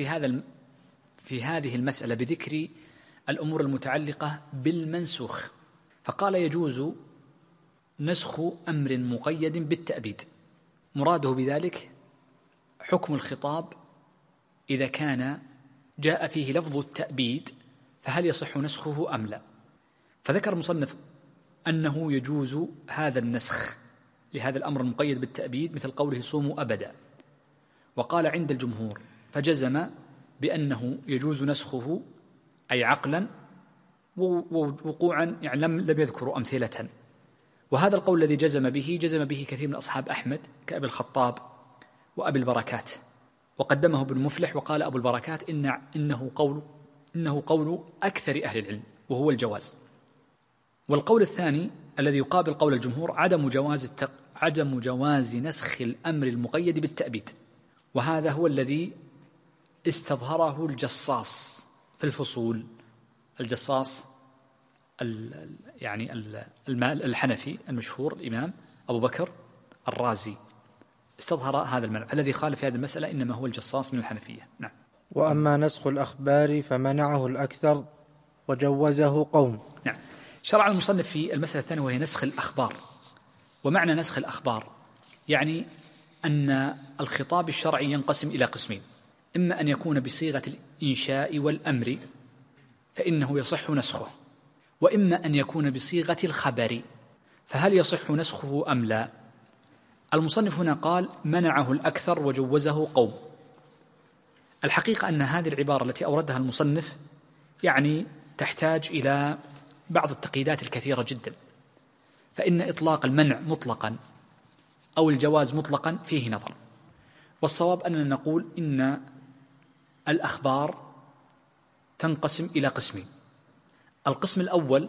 S2: في هذه المسألة بذكر الأمور المتعلقة بالمنسوخ، فقال يجوز نسخ أمر مقيد بالتأبيد. مراده بذلك حكم الخطاب إذا كان جاء فيه لفظ التأبيد، فهل يصح نسخه أم لا؟ فذكر المصنف أنه يجوز هذا النسخ لهذا الأمر المقيد بالتأبيد مثل قوله صوموا أبدا، وقال عند الجمهور فجزم بأنه يجوز نسخه أي عقلا ووقوعا، يعني لم يذكروا أمثلة. وهذا القول الذي جزم به كثير من أصحاب أحمد كأبي الخطاب وأبي البركات، وقدمه ابن مفلح وقال أبو البركات إنه قول أكثر أهل العلم وهو الجواز. والقول الثاني الذي يقابل قول الجمهور عدم جواز نسخ الأمر المقيد بالتأبيد، وهذا هو الذي استظهره الجصاص في الفصول. الجصاص يعني الحنفي المشهور الإمام أبو بكر الرازي استظهر هذا المنع، فالذي خالف في هذه المسألة إنما هو الجصاص من الحنفية. نعم.
S1: وأما نسخ الأخبار فمنعه الأكثر وجوزه قوم.
S2: نعم. شرع المصنف في المسألة الثانية وهي نسخ الأخبار. ومعنى نسخ الأخبار يعني أن الخطاب الشرعي ينقسم إلى قسمين: إما أن يكون بصيغة الإنشاء والأمر فإنه يصح نسخه، وإما أن يكون بصيغة الخبر، فهل يصح نسخه أم لا؟ المصنف هنا قال منعه الأكثر وجوزه قوم. الحقيقة أن هذه العبارة التي أوردها المصنف يعني تحتاج إلى بعض التقييدات الكثيرة جدا، فإن إطلاق المنع مطلقا أو الجواز مطلقا فيه نظر، والصواب أننا نقول إن الأخبار تنقسم إلى قسمين. القسم الأول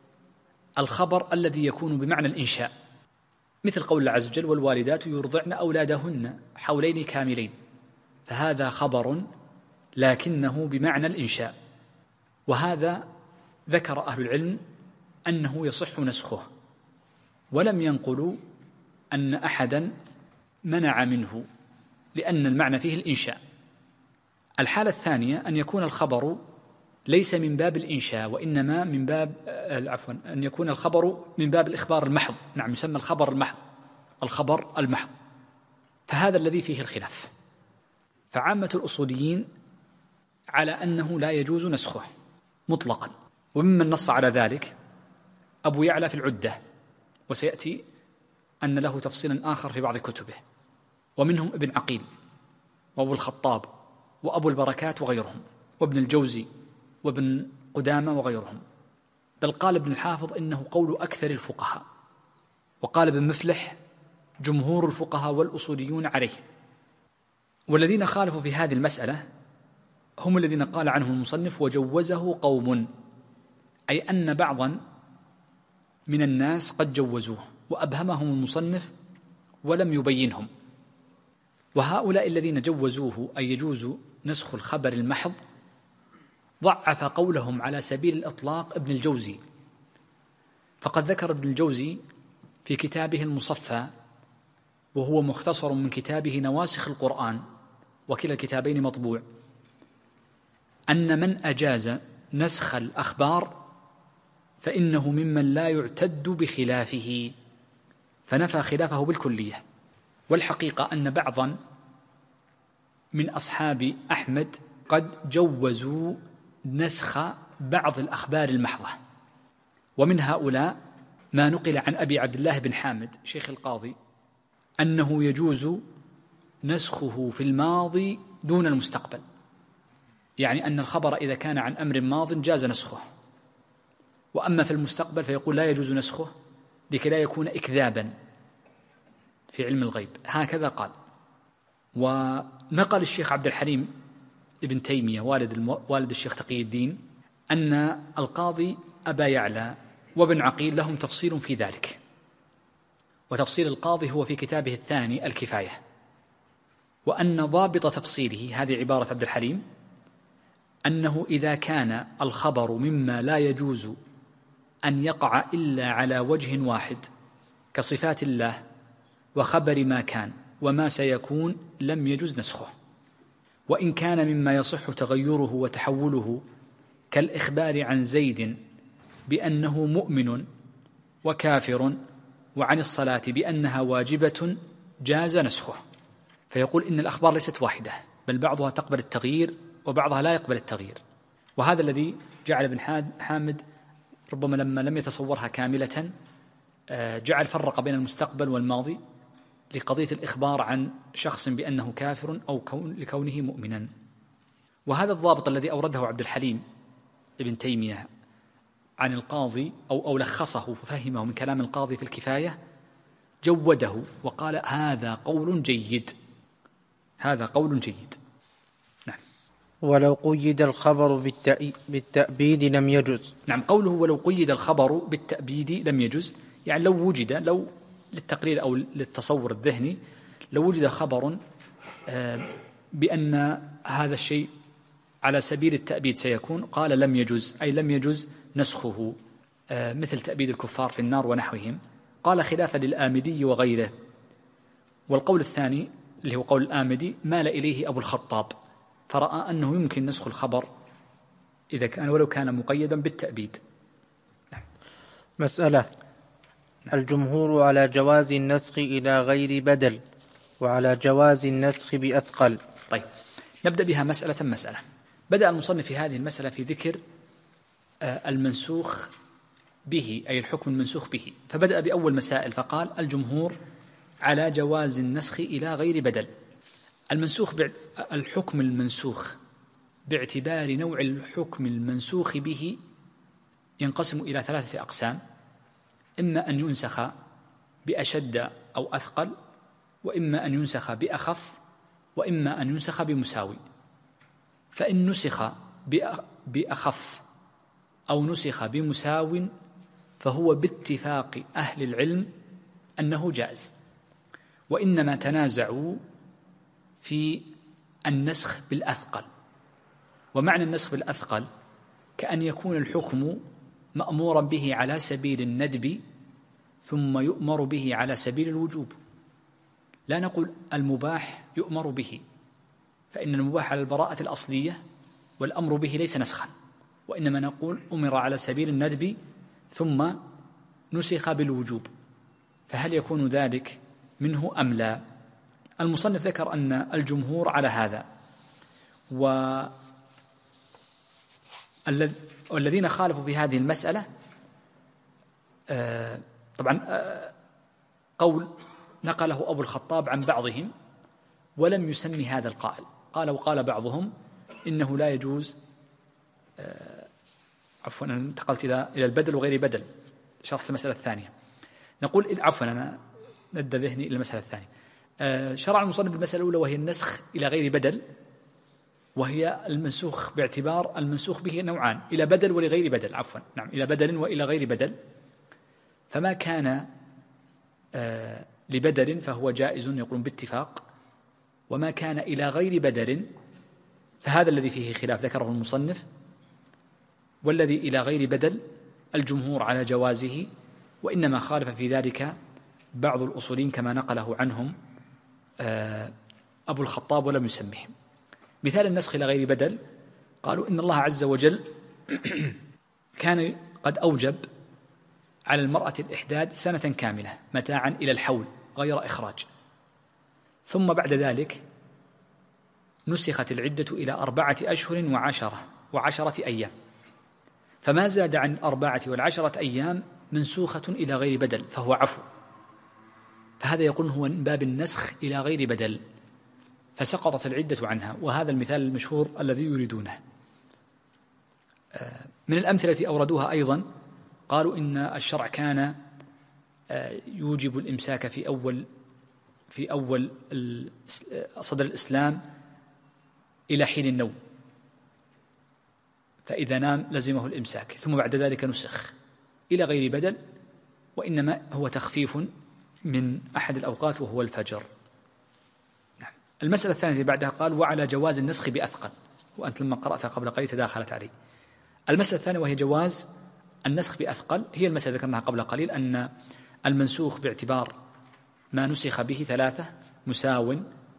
S2: الخبر الذي يكون بمعنى الإنشاء، مثل قول الله عز وجل والوالدات يرضعن أولادهن حولين كاملين، فهذا خبر لكنه بمعنى الإنشاء، وهذا ذكر أهل العلم أنه يصح نسخه، ولم ينقلوا أن أحدا منع منه لأن المعنى فيه الإنشاء. الحالة الثانية أن يكون الخبر ليس من باب الإنشاء وإنما من باب أن يكون الخبر من باب الإخبار المحض. نعم، يسمى الخبر المحض، فهذا الذي فيه الخلاف. فعامة الأصوليين على أنه لا يجوز نسخه مطلقا، وممن نص على ذلك أبو يعلى في العدة، وسيأتي أن له تفصيلا آخر في بعض كتبه، ومنهم ابن عقيل وأبو الخطاب وأبو البركات وغيرهم، وابن الجوزي وابن قدامة وغيرهم، بل قال ابن الحافظ إنه قول أكثر الفقهاء، وقال ابن مفلح جمهور الفقهاء والأصوليون عليه. والذين خالفوا في هذه المسألة هم الذين قال عنهم المصنف وجوزه قوم، أي أن بعضا من الناس قد جوزوه وأبهمهم المصنف ولم يبينهم. وهؤلاء الذين جوزوه أي يجوز نسخ الخبر المحض ضعف قولهم على سبيل الإطلاق ابن الجوزي، فقد ذكر ابن الجوزي في كتابه المصفى، وهو مختصر من كتابه نواسخ القرآن، وكلا الكتابين مطبوع، أن من أجاز نسخ الأخبار فإنه ممن لا يعتد بخلافه، فنفى خلافه بالكلية. والحقيقة أن بعضا من أصحاب أحمد قد جوزوا نسخ بعض الأخبار المحضة، ومن هؤلاء ما نقل عن أبي عبد الله بن حامد شيخ القاضي أنه يجوز نسخه في الماضي دون المستقبل، يعني أن الخبر إذا كان عن أمر ماض جاز نسخه، وأما في المستقبل فيقول لا يجوز نسخه لكي لا يكون إكذابا في علم الغيب. هكذا قال. ونقل الشيخ عبد الحليم ابن تيمية والد الشيخ تقي الدين أن القاضي أبا يعلى وابن عقيل لهم تفصيل في ذلك، وتفصيل القاضي هو في كتابه الثاني الكفاية، وأن ضابط تفصيله هذه عبارة عبد الحليم أنه إذا كان الخبر مما لا يجوز أن يقع إلا على وجه واحد كصفات الله وخبر ما كان وما سيكون لم يجوز نسخه، وإن كان مما يصح تغيره وتحوله كالإخبار عن زيد بأنه مؤمن وكافر وعن الصلاة بأنها واجبة جاز نسخه. فيقول إن الأخبار ليست واحدة، بل بعضها تقبل التغيير وبعضها لا يقبل التغيير، وهذا الذي جعل ابن حامد ربما لما لم يتصورها كاملة جعل فرق بين المستقبل والماضي لقضية الإخبار عن شخص بأنه كافر أو لكونه مؤمنا. وهذا الضابط الذي أورده عبد الحليم ابن تيمية عن القاضي أو لخصه ففهمه من كلام القاضي في الكفاية، جوده وقال هذا قول جيد، هذا قول جيد. نعم.
S1: ولو قيد الخبر بالتأبيد لم يجز.
S2: نعم، قوله ولو قيد الخبر بالتأبيد لم يجز، يعني لو وجد، لو للتقرير أو للتصور الذهني، لو وجد خبر بأن هذا الشيء على سبيل التأبيد سيكون، قال لم يجز، أي لم يجز نسخه، مثل تأبيد الكفار في النار ونحوهم. قال خلافا للآمدي وغيره. والقول الثاني اللي هو قول الآمدي مال إليه أبو الخطاب، فرأى أنه يمكن نسخ الخبر إذا كان ولو كان مقيدا بالتأبيد. نعم.
S1: مسألة. الجمهور على جواز النسخ إلى غير بدل، وعلى جواز النسخ بأثقل.
S2: طيب، نبدأ بها مسألة. بدأ المصنف في هذه المسألة في ذكر المنسوخ به، أي الحكم المنسوخ به، فبدأ بأول مسائل فقال الجمهور على جواز النسخ إلى غير بدل. المنسوخ الحكم المنسوخ باعتبار نوع الحكم المنسوخ به ينقسم إلى 3 أقسام: إما أن ينسخ بأشد أو أثقل، وإما أن ينسخ بأخف، وإما أن ينسخ بمساوي. فإن نسخ بأخف أو نسخ بمساو فهو باتفاق أهل العلم أنه جائز، وإنما تنازعوا في النسخ بالأثقل. ومعنى النسخ بالأثقل كأن يكون الحكم مأمورا به على سبيل الندب ثم يؤمر به على سبيل الوجوب. لا نقول المباح يؤمر به، فإن المباح على البراءة الأصلية والأمر به ليس نسخا، وإنما نقول أمر على سبيل الندب ثم نسخ بالوجوب. فهل يكون ذلك منه أم لا؟ المصنف ذكر أن الجمهور على هذا، والذين خالفوا في هذه المسألة طبعا قول نقله أبو الخطاب عن بعضهم ولم يسمي هذا القائل، وقال بعضهم إنه لا يجوز، عفوا أنا انتقلت إلى البدل وغير بدل، شرحت المسألة الثانية. نقول عفوا أنا ندى ذهني إلى المسألة الثانية. شرع المصنف بالمسألة الأولى وهي النسخ إلى غير بدل، وهي المنسوخ باعتبار المنسوخ به نوعان: إلى بدل ولغير بدل، عفوا نعم، إلى بدل وإلى غير بدل. فما كان لبدل فهو جائز يقولون باتفاق، وما كان إلى غير بدل فهذا الذي فيه خلاف ذكره المصنف. والذي إلى غير بدل الجمهور على جوازه، وإنما خالف في ذلك بعض الأصولين كما نقله عنهم أبو الخطاب ولم يسمهم. مثال النسخ إلى غير بدل، قالوا إن الله عز وجل كان قد أوجب على المرأة الإحداد 1 سنة كاملة متاعا إلى الحول غير إخراج، ثم بعد ذلك نسخت العدة إلى 4 أشهر و10 أيام، فما زاد عن 4 و10 أيام منسوخة إلى غير بدل فهو عفو. فهذا يقول هو من باب النسخ إلى غير بدل، فسقطت العدة عنها. وهذا المثال المشهور الذي يريدونه. من الأمثلة التي أوردوها أيضا قالوا إن الشرع كان يوجب الإمساك في أول صدر الإسلام إلى حين النوم، فإذا نام لزمه الإمساك، ثم بعد ذلك نسخ إلى غير بدل، وإنما هو تخفيف من أحد الأوقات وهو الفجر. نعم. المسألة الثانية التي بعدها قال وعلى جواز النسخ بأثقل، وأنت لما قرأتها قبل قليل تداخلت علي. المسألة الثانية وهي جواز النسخ بأثقل هي المسألة ذكرناها قبل قليل، أن المنسوخ باعتبار ما نسخ به 3: مساو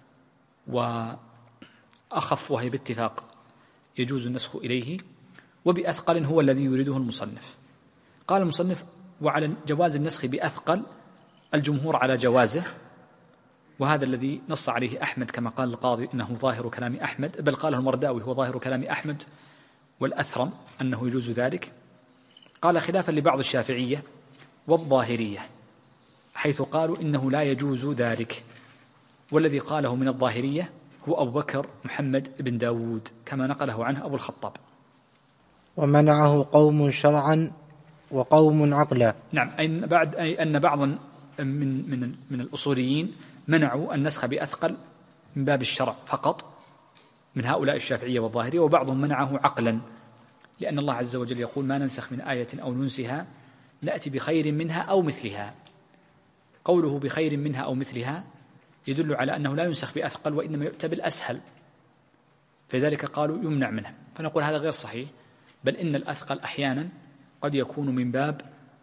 S2: وأخف وهي باتفاق يجوز النسخ إليه، وبأثقل هو الذي يريده المصنف. قال المصنف وعلى جواز النسخ بأثقل الجمهور على جوازه، وهذا الذي نص عليه أحمد كما قال القاضي إنه ظاهر كلام أحمد، بل قاله المرداوي هو ظاهر كلام أحمد والأثرم أنه يجوز ذلك. قال خلافا لبعض الشافعية والظاهرية، حيث قالوا إنه لا يجوز ذلك، والذي قاله من الظاهرية هو أبو بكر محمد بن داود كما نقله عنه أبو الخطاب.
S1: ومنعه قوم شرعا وقوم عقلا.
S2: نعم، أي أن بعضا من الأصوليين منعوا النسخ بأثقل من باب الشرع فقط من هؤلاء الشافعية والظاهرية، وبعضهم منعه عقلا، لأن الله عز وجل يقول: ما ننسخ من آية أو ننسها نأتي بخير منها أو مثلها. قوله بخير منها أو مثلها يدل على أنه لا ينسخ بأثقل، وإنما يؤتى بالأسهل، فلذلك قالوا يمنع منها. فنقول هذا غير صحيح، بل إن الأثقل أحيانا قد يكون من باب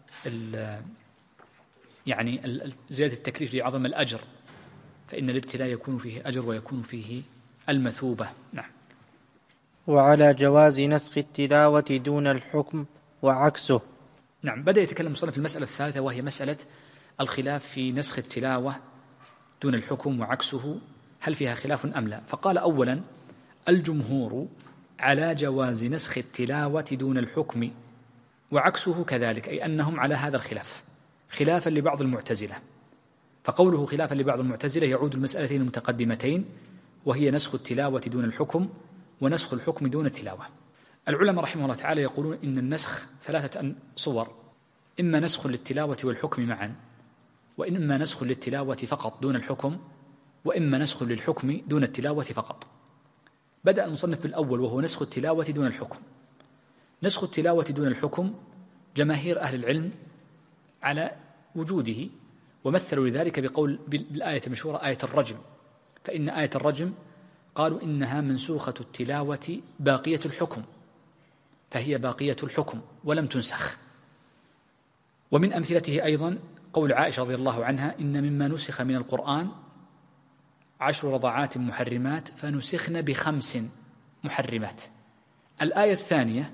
S2: زيادة التكليف لعظم الأجر، فإن الابتلاء يكون فيه أجر ويكون فيه المثوبة. نعم.
S1: وعلى جواز نسخ التلاوة دون الحكم وعكسه.
S2: نعم، بدأ يتكلم المصنف في المسألة الثالثة، وهي مسألة الخلاف في نسخ التلاوة دون الحكم وعكسه، هل فيها خلاف أم لا؟ فقال: أولا، الجمهور على جواز نسخ التلاوة دون الحكم وعكسه كذلك، أي أنهم على هذا الخلاف، خلافا لبعض المعتزلة. فقوله خلافا لبعض المعتزلة يعود المسألتين المتقدمتين، وهي نسخ التلاوة دون الحكم ونسخ الحكم دون التلاوة. العلماء رحمه الله تعالى يقولون إن النسخ ثلاثة صور: إما نسخ للتلاوة والحكم معا، وإما نسخ للتلاوة فقط دون الحكم، وإما نسخ للحكم دون التلاوة فقط. بدأ المصنف بالأول، وهو نسخ التلاوة دون الحكم. نسخ التلاوة دون الحكم جماهير أهل العلم على وجوده، ومثلوا لذلك بالآية المشهورة آية الرجم، فإن آية الرجم قالوا إنها منسوخة التلاوة باقية الحكم، فهي باقية الحكم ولم تنسخ. ومن أمثلته أيضا قول عائشة رضي الله عنها: إن مما نسخ من القرآن 10 رضعات محرمات فنسخن ب5 محرمات. الآية الثانية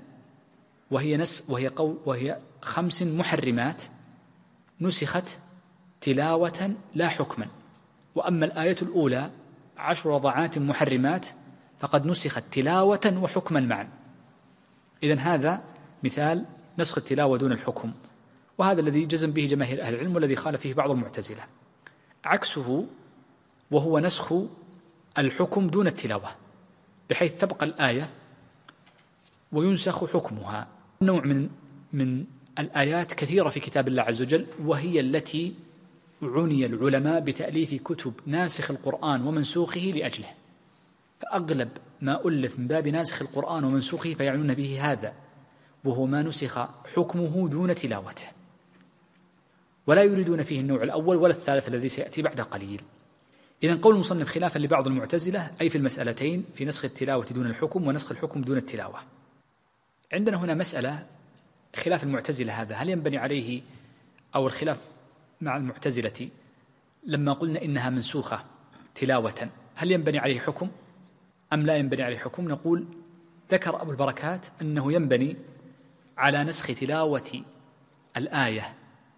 S2: وهي 5 محرمات نسخت تلاوة لا حكما، وأما الآية الأولى 10 رضعات محرمات فقد نسخت تلاوة وحكما معا. إذن هذا مثال نسخ التلاوة دون الحكم، وهذا الذي جزم به جماهير أهل العلم، والذي خالف فيه بعض المعتزلة. عكسه وهو نسخ الحكم دون التلاوة، بحيث تبقى الآية وينسخ حكمها. نوع من الآيات كثيرة في كتاب الله عز وجل، وهي التي عني العلماء بتأليف كتب ناسخ القرآن ومنسوخه لأجله، فأغلب ما ألف من باب ناسخ القرآن ومنسوخه فيعنون به هذا، وهو ما نسخ حكمه دون تلاوته، ولا يريدون فيه النوع الأول ولا الثالث الذي سيأتي بعد قليل. إذن قول المصنف خلافا لبعض المعتزلة أي في المسألتين، في نسخ التلاوة دون الحكم ونسخ الحكم دون التلاوة. عندنا هنا مسألة خلاف المعتزلة هذا، هل ينبني عليه، أو الخلاف مع المعتزلة لما قلنا إنها منسوخة تلاوة، هل ينبني عليه حكم أم لا ينبني عليه حكم؟ نقول ذكر أبو البركات أنه ينبني على نسخ تلاوة الآية،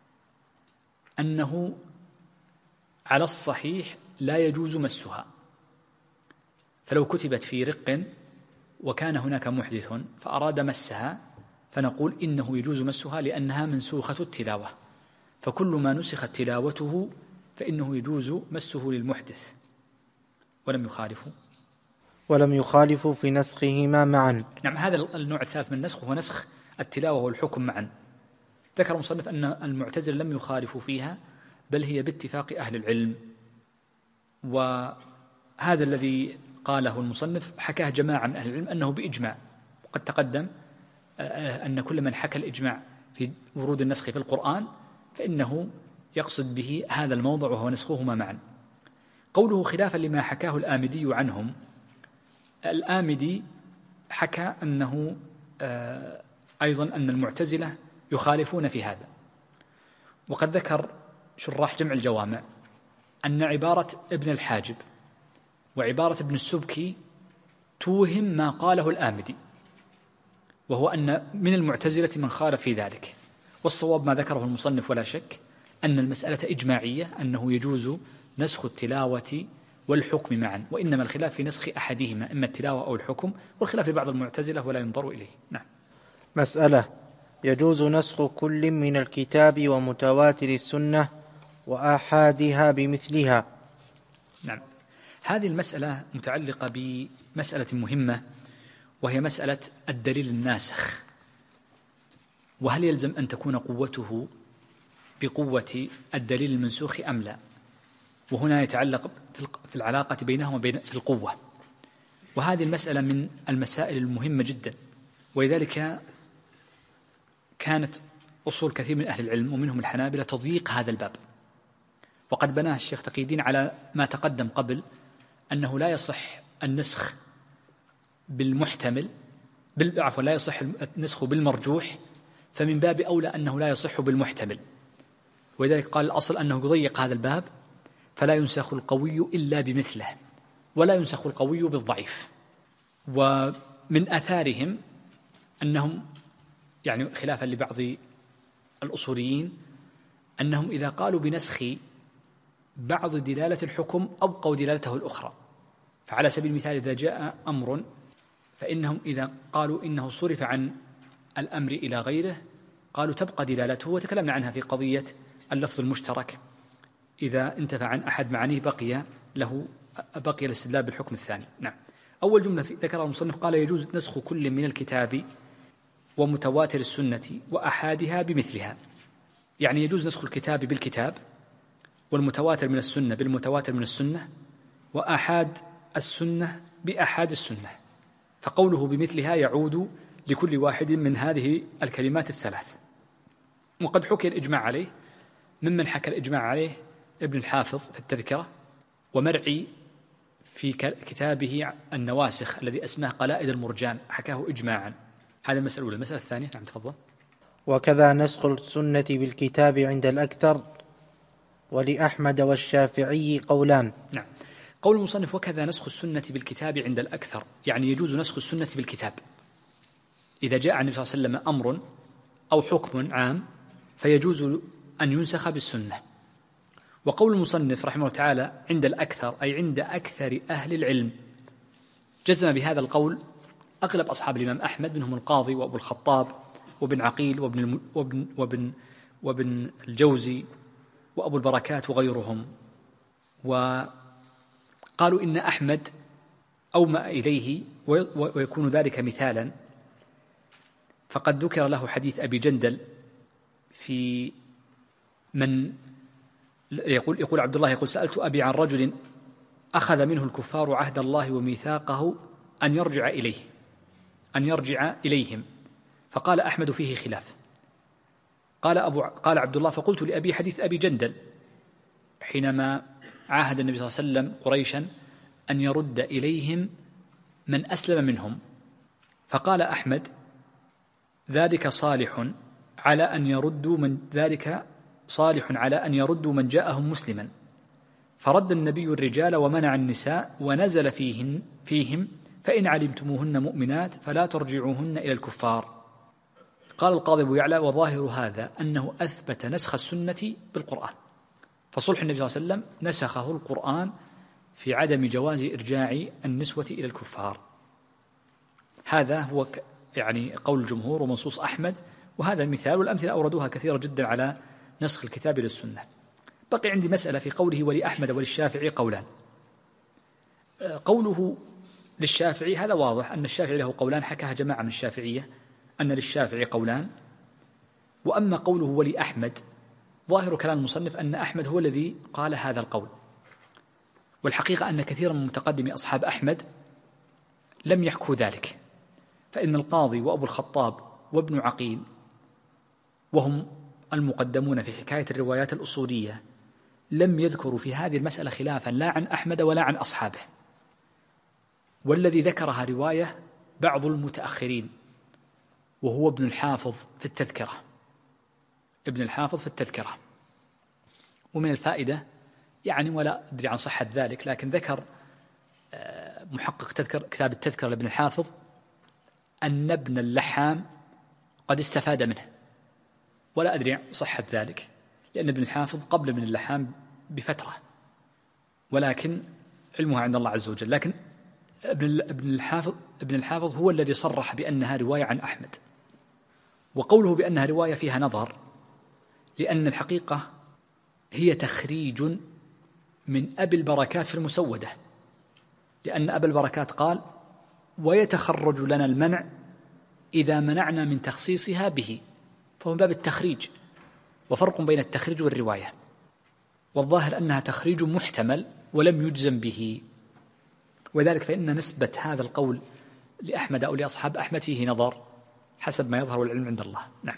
S2: أنه على الصحيح لا يجوز مسها، فلو كتبت في رق وكان هناك محدث فأراد مسها فنقول إنه يجوز مسها لأنها منسوخة التلاوة، فكل ما نسخت تلاوته فإنه يجوز مسه للمحدث، ولم يخالفوا
S1: في نسخهما معا.
S2: نعم، هذا النوع الثالث من النسخ هو نسخ التلاوة والحكم معا. ذكر المصنف أن المعتزلة لم يخالفوا فيها، بل هي باتفاق أهل العلم، وهذا الذي قاله المصنف حكاه جماعة من أهل العلم أنه بإجماع، وقد تقدم أن كل من حكى الإجماع في ورود النسخ في القرآن فإنه يقصد به هذا الموضع وهو نسخهما معا. قوله خلافا لما حكاه الآمدي عنهم، الآمدي حكى أنه أيضا أن المعتزلة يخالفون في هذا، وقد ذكر شراح جمع الجوامع أن عبارة ابن الحاجب وعبارة ابن السبكي توهم ما قاله الآمدي، وهو أن من المعتزلة من خالف في ذلك، والصواب ما ذكره المصنف ولا شك أن المسألة إجماعية، أنه يجوز نسخ التلاوة والحكم معا، وإنما الخلاف في نسخ أحدهما، إما التلاوة أو الحكم، والخلاف لبعض المعتزلة ولا ينظر إليه. نعم.
S1: مسألة: يجوز نسخ كل من الكتاب ومتواتر السنة وآحادها بمثلها.
S2: نعم، هذه المسألة متعلقة بمسألة مهمة، وهي مسألة الدليل الناسخ، وهل يلزم أن تكون قوته بقوة الدليل المنسوخ أم لا. وهنا يتعلق في العلاقة بينهما في القوة، وهذه المسألة من المسائل المهمة جدا، ولذلك كانت أصول كثير من أهل العلم ومنهم الحنابلة تضييق هذا الباب، وقد بناه الشيخ تقي الدين على ما تقدم قبل، أنه لا يصح النسخ بالمحتمل لا يصح النسخ بالمرجوح، فمن باب أولى أنه لا يصح بالمحتمل، ولذلك قال الأصل أنه يضيق هذا الباب، فلا ينسخ القوي إلا بمثله، ولا ينسخ القوي بالضعيف. ومن آثارهم أنهم يعني خلافا لبعض الأصوليين أنهم إذا قالوا بنسخ بعض دلالة الحكم أبقوا دلالته الأخرى. فعلى سبيل المثال إذا جاء أمر فإنهم إذا قالوا إنه صرف عن الأمر إلى غيره قالوا تبقى دلالته، وتكلمنا عنها في قضية اللفظ المشترك، إذا انتفع عن أحد معانيه بقي الاستدلال بالحكم الثاني. نعم، أول جملة ذكرها المصنف قال يجوز نسخ كل من الكتاب ومتواتر السنة وأحادها بمثلها، يعني يجوز نسخ الكتاب بالكتاب، والمتواتر من السنة بالمتواتر من السنة، وأحاد السنة بأحاد السنة. فقوله بمثلها يعود لكل واحد من هذه الكلمات الثلاث. وقد حكي الإجماع عليه، ممن حكى الإجماع عليه ابن الحافظ في التذكرة، ومرعي في كتابه النواسخ الذي اسمه قلائد المرجان حكاه إجماعا. هذا المسألة الأولى. المسألة الثانية، نعم تفضل.
S1: وكذا نسخ السنة بالكتاب عند الأكثر، ولأحمد والشافعي قولان.
S2: نعم، قول المصنف وكذا نسخ السنة بالكتاب عند الأكثر، يعني يجوز نسخ السنة بالكتاب إذا جاء عن النبي صلى الله عليه وسلم أمر أو حكم عام فيجوز أن ينسخ بالسنة. وقول المصنف رحمه الله تعالى عند الأكثر أي عند أكثر أهل العلم، جزم بهذا القول أغلب أصحاب الإمام أحمد، منهم القاضي وأبو الخطاب وابن عقيل وابن الجوزي وأبو البركات وغيرهم. وقالوا إن أحمد أومأ إليه ويكون ذلك مثالا، فقد ذكر له حديث أبي جندل في من يقول عبد الله يقول سألت أبي عن رجل أخذ منه الكفار عهد الله وميثاقه أن يرجع إليهم، فقال أحمد فيه خلاف. قال عبد الله فقلت لأبي حديث أبي جندل حينما عاهد النبي صلى الله عليه وسلم قريشا أن يرد إليهم من أسلم منهم، فقال أحمد ذلك صالح على أن يردوا من جاءهم مسلما، فرد النبي الرجال ومنع النساء ونزل فيهم فإن علمتموهن مؤمنات فلا ترجعوهن إلى الكفار. قال القاضي أبو يعلى وظاهر هذا أنه أثبت نسخ السنة بالقرآن، فصلح النبي صلى الله عليه وسلم نسخه القرآن في عدم جواز إرجاع النسوة إلى الكفار. هذا هو يعني قول الجمهور ومنصوص أحمد، وهذا مثال، والأمثلة أوردوها كثيرة جدا على نسخ الكتاب للسنة. بقي عندي مسألة في قوله ولأحمد وللشافعي قولان. قوله للشافعي هذا واضح أن الشافعي له قولان، حكاها جماعة من الشافعية أن للشافعي قولان. وأما قوله ولأحمد ظاهر كلام المصنف أن أحمد هو الذي قال هذا القول، والحقيقة أن كثيرا من متقدمي أصحاب أحمد لم يحكوا ذلك، فإن القاضي وأبو الخطاب وابن عقيل وهم المقدمون في حكاية الروايات الأصولية لم يذكروا في هذه المسألة خلافا لا عن أحمد ولا عن أصحابه، والذي ذكرها رواية بعض المتأخرين وهو ابن الحافظ في التذكرة. ومن الفائدة يعني ولا أدري عن صحة ذلك، لكن ذكر محقق كتاب التذكرة لابن الحافظ أن ابن اللحام قد استفاد منه، ولا أدري صحة ذلك لأن ابن الحافظ قبل ابن اللحام بفترة، ولكن علمها عند الله عز وجل. لكن ابن الحافظ هو الذي صرح بأنها رواية عن أحمد، وقوله بأنها رواية فيها نظر، لأن الحقيقة هي تخريج من أبي البركات في المسودة، لأن أبا البركات قال: ويتخرج لنا المنع إذا منعنا من تخصيصها به، فهو من باب التخريج، وفرق بين التخريج والرواية، والظاهر أنها تخريج محتمل ولم يجزم به، وذلك فإن نسبة هذا القول لأحمد أو لأصحاب أحمد فيه نظر حسب ما يظهر العلم عند الله. نعم.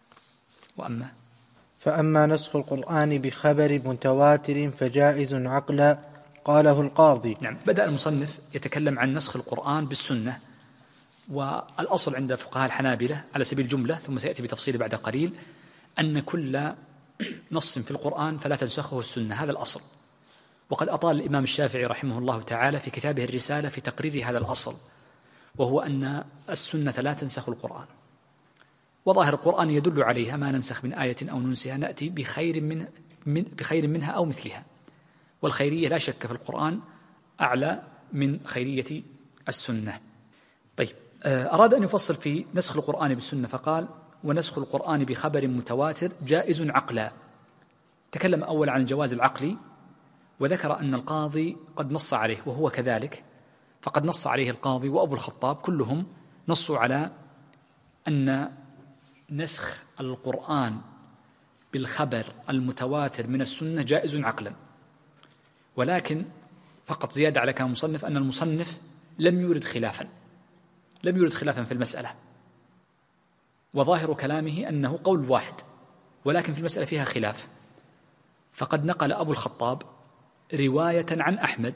S1: فأما نسخ القرآن بخبر متواتر فجائز عقلا، قاله القاضي.
S2: نعم. بدأ المصنف يتكلم عن نسخ القرآن بالسنة، والأصل عند فقهاء الحنابلة على سبيل الجملة، ثم سيأتي بتفصيل بعد قليل، أن كل نص في القرآن فلا تنسخه السنة، هذا الأصل. وقد أطال الإمام الشافعي رحمه الله تعالى في كتابه الرسالة في تقرير هذا الأصل، وهو أن السنة لا تنسخ القرآن، وظاهر القرآن يدل عليها، ما ننسخ من آية أو ننسها نأتي بخير منها أو مثلها، والخيرية لا شك في القرآن أعلى من خيرية السنة. طيب، أراد أن يفصل في نسخ القرآن بالسنة فقال: ونسخ القرآن بخبر متواتر جائز عقلا. تكلم أول عن الجواز العقلي، وذكر أن القاضي قد نص عليه، وهو كذلك، فقد نص عليه القاضي وأبو الخطاب، كلهم نصوا على أن نسخ القرآن بالخبر المتواتر من السنة جائز عقلا، ولكن فقط زيادة على كلام المصنف أن المصنف لم يورد خلافا في المسألة، وظاهر كلامه أنه قول واحد، ولكن في المسألة فيها خلاف. فقد نقل أبو الخطاب رواية عن أحمد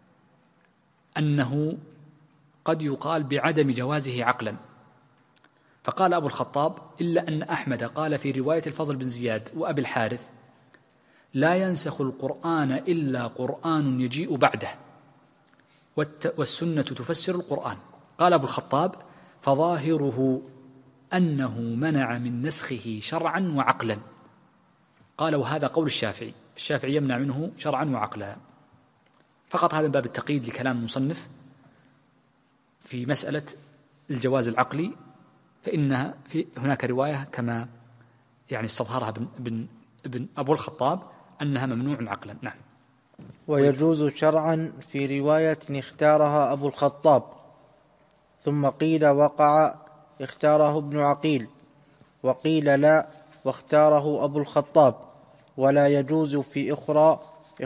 S2: أنه قد يقال بعدم جوازه عقلا، فقال أبو الخطاب: إلا أن أحمد قال في رواية الفضل بن زياد وأبي الحارث: لا ينسخ القرآن إلا قرآن يجيء بعده، والسنة تفسر القرآن. قال أبو الخطاب: فظاهره أنه منع من نسخه شرعا وعقلا. قال: وهذا قول الشافعي يمنع منه شرعا وعقلا. فقط هذا من باب التقييد لكلام المصنف في مسألة الجواز العقلي، فإنها هناك رواية كما استظهرها ابن أبو الخطاب أنها ممنوع عقلا. نعم.
S1: ويجوز شرعا في رواية اختارها أبو الخطاب، ثم قيل وقع اختاره ابن عقيل، وقيل لا واختاره أبو الخطاب، ولا يجوز في أخرى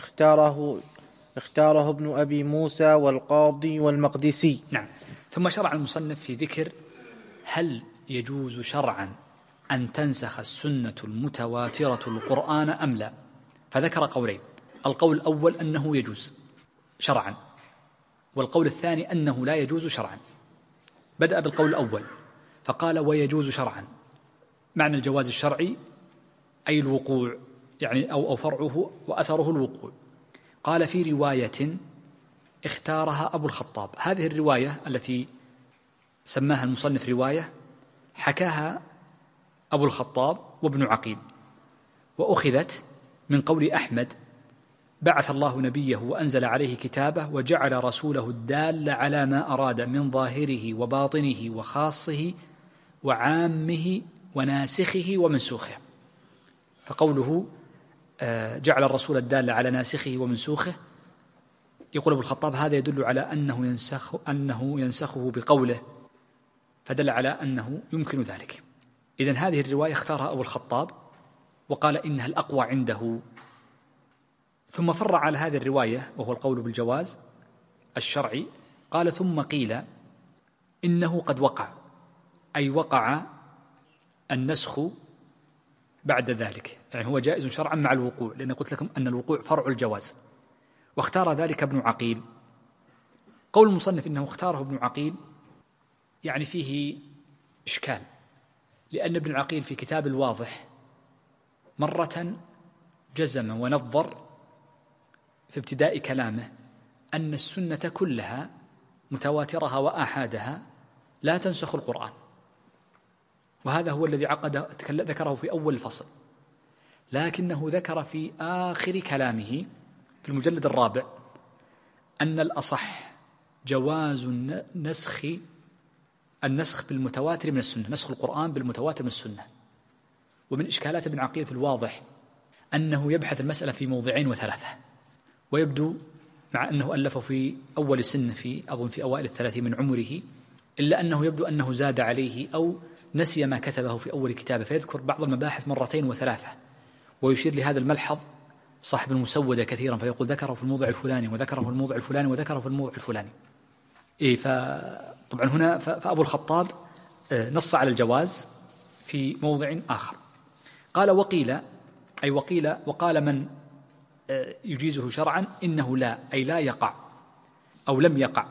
S1: اختاره ابن أبي موسى والقاضي والمقدسي.
S2: نعم. ثم شرع المصنف في ذكر هل يجوز شرعا أن تنسخ السنة المتواترة القرآن أم لا، فذكر قولين: القول الأول أنه يجوز شرعا، والقول الثاني أنه لا يجوز شرعا. بدأ بالقول الأول فقال: ويجوز شرعا. معنى الجواز الشرعي أي الوقوع، أو فرعه وأثره الوقوع. قال: في رواية اختارها أبو الخطاب. هذه الرواية التي سماها المصنف رواية حكاها أبو الخطاب وابن عقيل، وأخذت من قول أحمد: بعث الله نبيه وأنزل عليه كتابه وجعل رسوله الدال على ما أراد من ظاهره وباطنه وخاصه وعامه وناسخه ومنسوخه. فقوله جعل الرسول الدال على ناسخه ومنسوخه، يقول أبو الخطاب هذا يدل على أنه ينسخه بقوله، فدل على أنه يمكن ذلك. إذن هذه الرواية اختارها أبو الخطاب وقال إنها الأقوى عنده، ثم فرع على هذه الرواية وهو القول بالجواز الشرعي. قال: ثم قيل إنه قد وقع، أي وقع النسخ بعد ذلك، هو جائز شرعا مع الوقوع، لأن قلت لكم أن الوقوع فرع الجواز، واختار ذلك ابن عقيل. قول المصنف إنه اختاره ابن عقيل فيه إشكال، لأن ابن عقيل في كتاب الواضح مرة جزم ونظر في ابتداء كلامه أن السنة كلها متواترها وآحادها لا تنسخ القرآن، وهذا هو الذي ذكره في أول الفصل، لكنه ذكر في آخر كلامه في المجلد الرابع أن الأصح جواز نسخ النسخ بالمتواتر من السنة، نسخ القرآن بالمتواتر من السنة. ومن إشكالات ابن عقيل في الواضح أنه يبحث المسألة في موضعين و3، ويبدو مع أنه ألفه في أول السن أظن في أوائل 30 من عمره، إلا أنه يبدو أنه زاد عليه أو نسي ما كتبه في أول كتابه، فيذكر بعض المباحث 2 و3، ويشير لهذا الملحظ صاحب المسودة كثيرا، فيقول ذكره في الموضع الفلاني وذكره في الموضع الفلاني وذكره في الموضع الفلاني. فطبعا هنا فأبو الخطاب نص على الجواز في موضع آخر. قال وقال من يجيزه شرعا إنه لا، أي لا يقع أو لم يقع.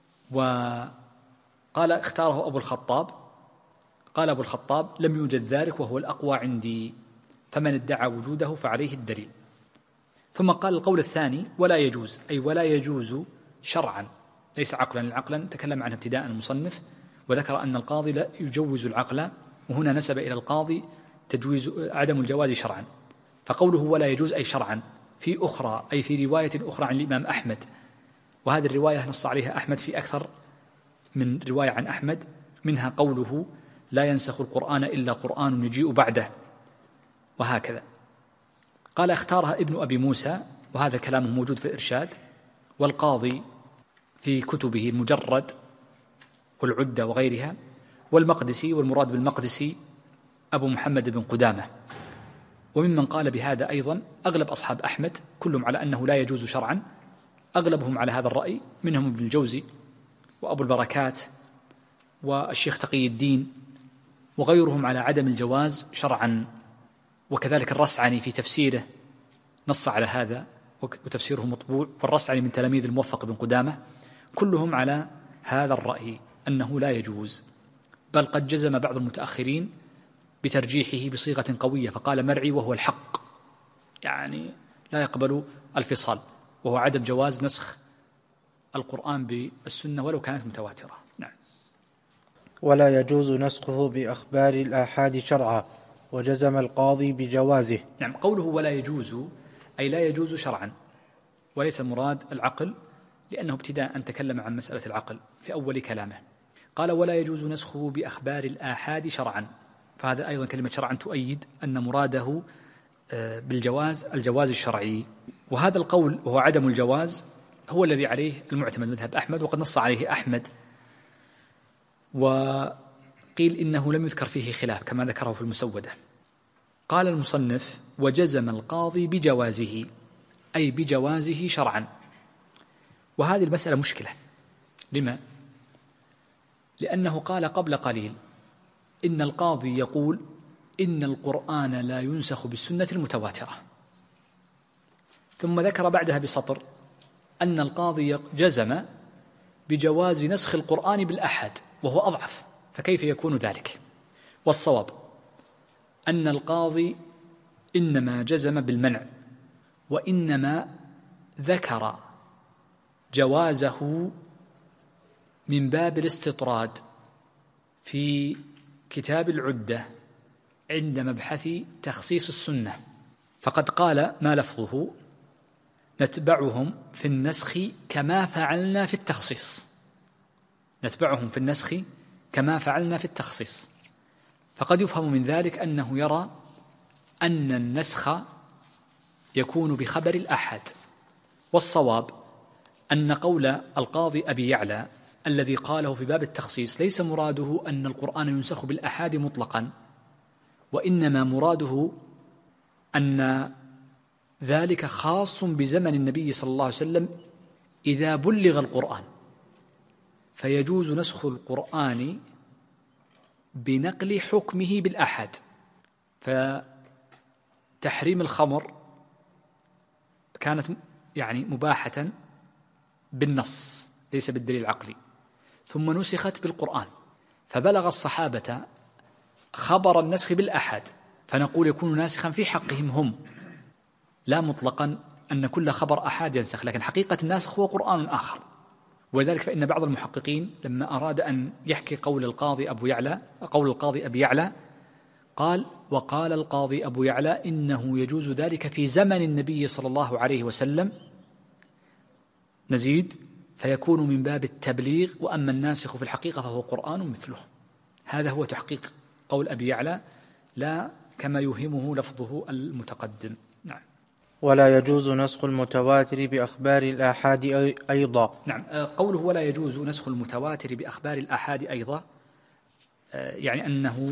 S2: وقال اختاره أبو الخطاب، قال أبو الخطاب لم يوجد ذلك وهو الأقوى عندي، فمن ادعى وجوده فعليه الدليل. ثم قال القول الثاني ولا يجوز، أي ولا يجوز شرعا ليس عقلا. العقلا تكلم عنه ابتداء المصنف، وذكر أن القاضي لا يجوز العقل، وهنا نسب إلى القاضي تجويز عدم الجواز شرعا. فقوله ولا يجوز أي شرعا في أخرى، أي في رواية أخرى عن الإمام أحمد، وهذه الرواية نص عليها أحمد في أكثر من رواية عن أحمد، منها قوله لا ينسخ القرآن إلا قرآن يجيء بعده، وهكذا. قال اختارها ابن أبي موسى، وهذا كلامه موجود في الإرشاد، والقاضي في كتبه المجرد والعدة وغيرها، والمقدسي، والمراد بالمقدسي أبو محمد بن قدامة. وممن قال بهذا أيضا أغلب أصحاب أحمد كلهم على أنه لا يجوز شرعا، أغلبهم على هذا الرأي، منهم ابن الجوزي وأبو البركات والشيخ تقي الدين، وغيرهم على عدم الجواز شرعا. وكذلك الرسعني في تفسيره نص على هذا، وتفسيره مطبوع، والرسعني من تلاميذ الموفق بن قدامة، كلهم على هذا الرأي أنه لا يجوز. بل قد جزم بعض المتأخرين بترجيحه بصيغة قوية، فقال مرعي وهو الحق، يعني لا يقبل الفصال، وهو عدم جواز نسخ القرآن بالسنة ولو كانت متواترة. نعم.
S1: ولا يجوز نسخه بأخبار الآحاد شرعا، وجزم القاضي بجوازه.
S2: نعم، قوله ولا يجوز أي لا يجوز شرعا، وليس المراد العقل، لأنه ابتداء تكلم عن مسألة العقل في أول كلامه. قال ولا يجوز نسخه بأخبار الآحاد شرعا، فهذا أيضا كلمة شرعا تؤيد أن مراده بالجواز الجواز الشرعي. وهذا القول وهو عدم الجواز هو الذي عليه المعتمد مذهب أحمد، وقد نص عليه أحمد، وقيل إنه لم يذكر فيه خلاف كما ذكره في المسودة. قال المصنف وجزم القاضي بجوازه، أي بجوازه شرعا. وهذه المسألة مشكلة. لما؟ لأنه قال قبل قليل إن القاضي يقول إن القرآن لا ينسخ بالسنة المتواترة، ثم ذكر بعدها بسطر أن القاضي جزم بجواز نسخ القرآن بالأحد، وهو أضعف، فكيف يكون ذلك؟ والصواب أن القاضي إنما جزم بالمنع، وإنما ذكر جوازه من باب الاستطراد في كتاب العدة عند مبحث تخصيص السنة، فقد قال ما لفظه نتبعهم في النسخ كما فعلنا في التخصيص، نتبعهم في النسخ كما فعلنا في التخصيص. فقد يفهم من ذلك أنه يرى أن النسخ يكون بخبر الأحد. والصواب أن قول القاضي أبي يعلى الذي قاله في باب التخصيص ليس مراده أن القرآن ينسخ بالأحاد مطلقا، وإنما مراده أن ذلك خاص بزمن النبي صلى الله عليه وسلم إذا بلغ القرآن، فيجوز نسخ القرآن بنقل حكمه بالأحد. فتحريم الخمر كانت يعني مباحة بالنص ليس بالدليل العقلي، ثم نسخت بالقرآن، فبلغ الصحابة خبر النسخ بالأحد، فنقول يكون ناسخا في حقهم هم، لا مطلقا أن كل خبر أحد ينسخ، لكن حقيقة الناسخ هو قرآن آخر. ولذلك فإن بعض المحققين لما أراد أن يحكي قول القاضي أبي يعلى قال وقال القاضي أبو يعلى إنه يجوز ذلك في زمن النبي صلى الله عليه وسلم، نزيد فيكون من باب التبليغ، وأما الناسخ في الحقيقة فهو قرآن مثله. هذا هو تحقيق قول أبي يعلى، لا كما يوهمه لفظه المتقدم. نعم.
S1: ولا يجوز نسخ المتواتر بأخبار الآحاد أيضا.
S2: نعم، قوله ولا يجوز نسخ المتواتر بأخبار الآحاد أيضا، يعني أنه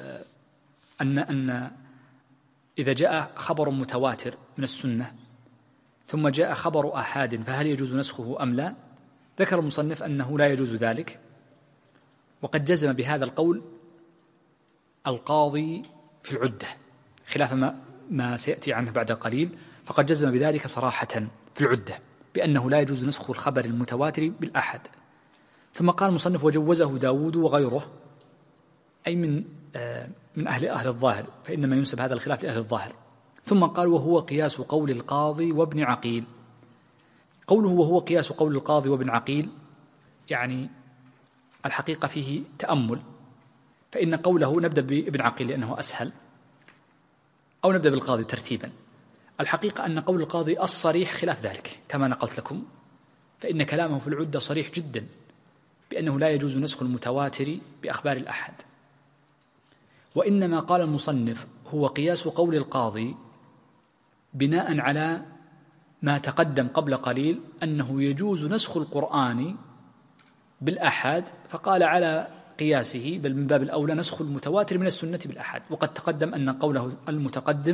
S2: أن إذا جاء خبر متواتر من السنة ثم جاء خبر آحاد فهل يجوز نسخه أم لا؟ ذكر المصنف أنه لا يجوز ذلك، وقد جزم بهذا القول القاضي في العدة خلاف ما سيأتي عنه بعد قليل، فقد جزم بذلك صراحة في العدة بأنه لا يجوز نسخ الخبر المتواتر بالآحاد. ثم قال المصنف وجوزه داود وغيره، أي من أهل الظاهر، فإنما ينسب هذا الخلاف لأهل الظاهر. ثم قال وهو قياس قول القاضي وابن عقيل. قوله وهو قياس قول القاضي وابن عقيل يعني الحقيقة فيه تأمل، فإن قوله نبدأ بابن عقيل لأنه أسهل، أو نبدأ بالقاضي ترتيبا. الحقيقة أن قول القاضي الصريح خلاف ذلك كما نقلت لكم، فإن كلامه في العدة صريح جدا بأنه لا يجوز نسخ المتواتر بأخبار الأحد، وإنما قال المصنف هو قياس قول القاضي بناء على ما تقدم قبل قليل أنه يجوز نسخ القرآن بالأحد، فقال على قياسه بل من باب الأولى نسخ المتواتر من السنة بالأحد. وقد تقدم أن قوله المتقدم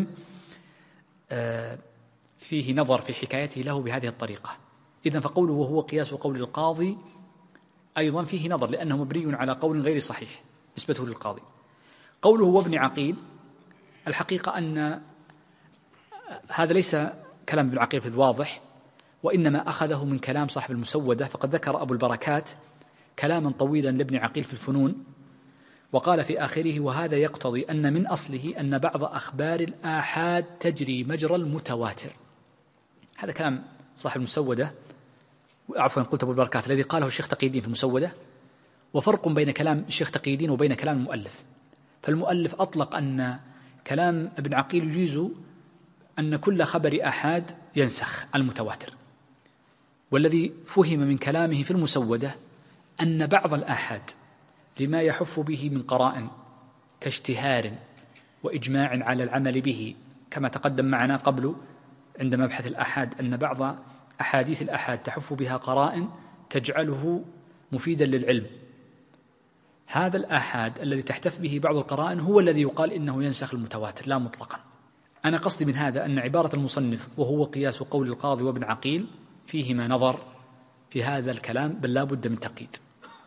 S2: فيه نظر في حكايته له بهذه الطريقة. إذن فقوله وهو قياس قول القاضي أيضا فيه نظر لأنه مبني على قول غير صحيح نسبته للقاضي. قوله وابن عقيل الحقيقة أن هذا ليس كلام ابن عقيل في الواضح، وإنما أخذه من كلام صاحب المسودة، فقد ذكر أبو البركات كلاما طويلا لابن عقيل في الفنون، وقال في آخره وهذا يقتضي أن من أصله أن بعض أخبار الآحاد تجري مجرى المتواتر. هذا كلام صاحب المسودة، عفوا قلت أبو البركات، الذي قاله الشيخ تقي الدين في المسودة. وفرق بين كلام الشيخ تقي الدين وبين كلام المؤلف، فالمؤلف أطلق أن كلام ابن عقيل يجيز أن كل خبر آحاد ينسخ المتواتر، والذي فهم من كلامه في المسودة أن بعض الآحاد لما يحف به من قرائن كاشتهار وإجماع على العمل به، كما تقدم معنا قبل عند مبحث الآحاد أن بعض أحاديث الآحاد تحف بها قرائن تجعله مفيدا للعلم. هذا الآحاد الذي تحتف به بعض القرائن هو الذي يقال إنه ينسخ المتواتر لا مطلقا. أنا قصدي من هذا أن عبارة المصنف وهو قياس قول القاضي وابن عقيل فيهما نظر في هذا الكلام، بل لا بد من تقييد.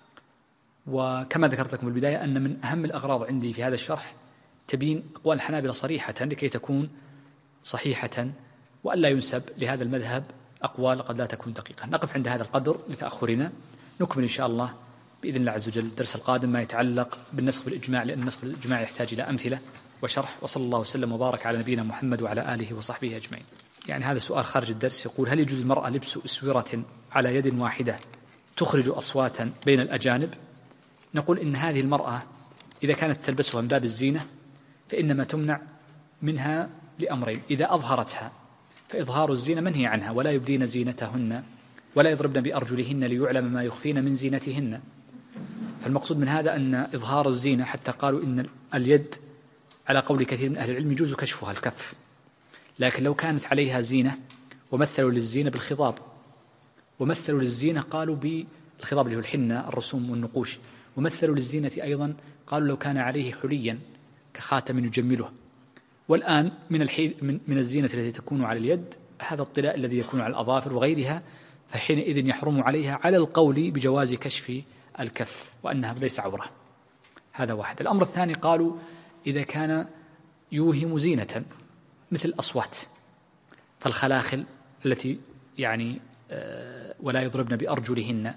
S2: وكما ذكرت لكم في البداية أن من أهم الأغراض عندي في هذا الشرح تبين أقوال الحنابلة صريحة لكي تكون صحيحة، وألا ينسب لهذا المذهب أقوال قد لا تكون دقيقة. نقف عند هذا القدر لتأخرنا، نكمل إن شاء الله بإذن الله عز وجل الدرس القادم ما يتعلق بالنسخ بالإجماع، لأن النسخ بالإجماع يحتاج إلى أمثلة وشرح. وصلى الله وسلم وبارك على نبينا محمد وعلى آله وصحبه أجمعين. يعني هذا سؤال خارج الدرس، يقول هل يجوز المرأة لبس أسورة على يد واحدة تخرج أصواتا بين الأجانب؟ نقول إن هذه المرأة إذا كانت تلبسها من باب الزينة فإنما تمنع منها لأمرين: إذا أظهرتها فإظهار الزينة منهي عنها، ولا يبدين زينتهن ولا يضربن بأرجلهن ليعلم ما يخفين من زينتهن. فالمقصود من هذا أن إظهار الزينة، حتى قالوا إن اليد على قول كثير من أهل العلم يجوز كشفها الكف، لكن لو كانت عليها زينة ومثلوا للزينة بالخضاب، ومثلوا للزينة قالوا بالخضاب اللي هو الحنة الرسوم والنقوش، ومثلوا للزينة أيضا قالوا لو كان عليه حليا كخاتم يجمله. والآن من الزينة التي تكون على اليد هذا الطلاء الذي يكون على الأظافر وغيرها، فحينئذ يحرم عليها على القول بجواز كشف الكف وأنها ليس عورة. هذا واحد. الأمر الثاني قالوا إذا كان يوهم زينة مثل الأصوات، فالخلاخل التي يعني ولا يضربن بأرجلهن،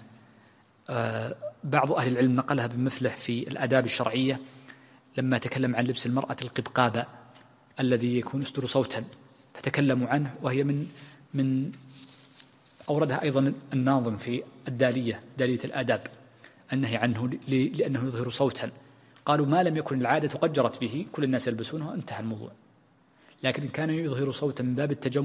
S2: بعض أهل العلم نقلها بمثله في الآداب الشرعية لما تكلم عن لبس المرأة القبقابة الذي يكون يصدر صوتا، فتكلموا عنه، وهي من أوردها أيضا الناظم في دالية الآداب النهي عنه لأنه يظهر صوتا. قالوا ما لم يكن العادة قد جرت به كل الناس يلبسونه انتهى الموضوع، لكن إن كان يظهر صوتا من باب التجمل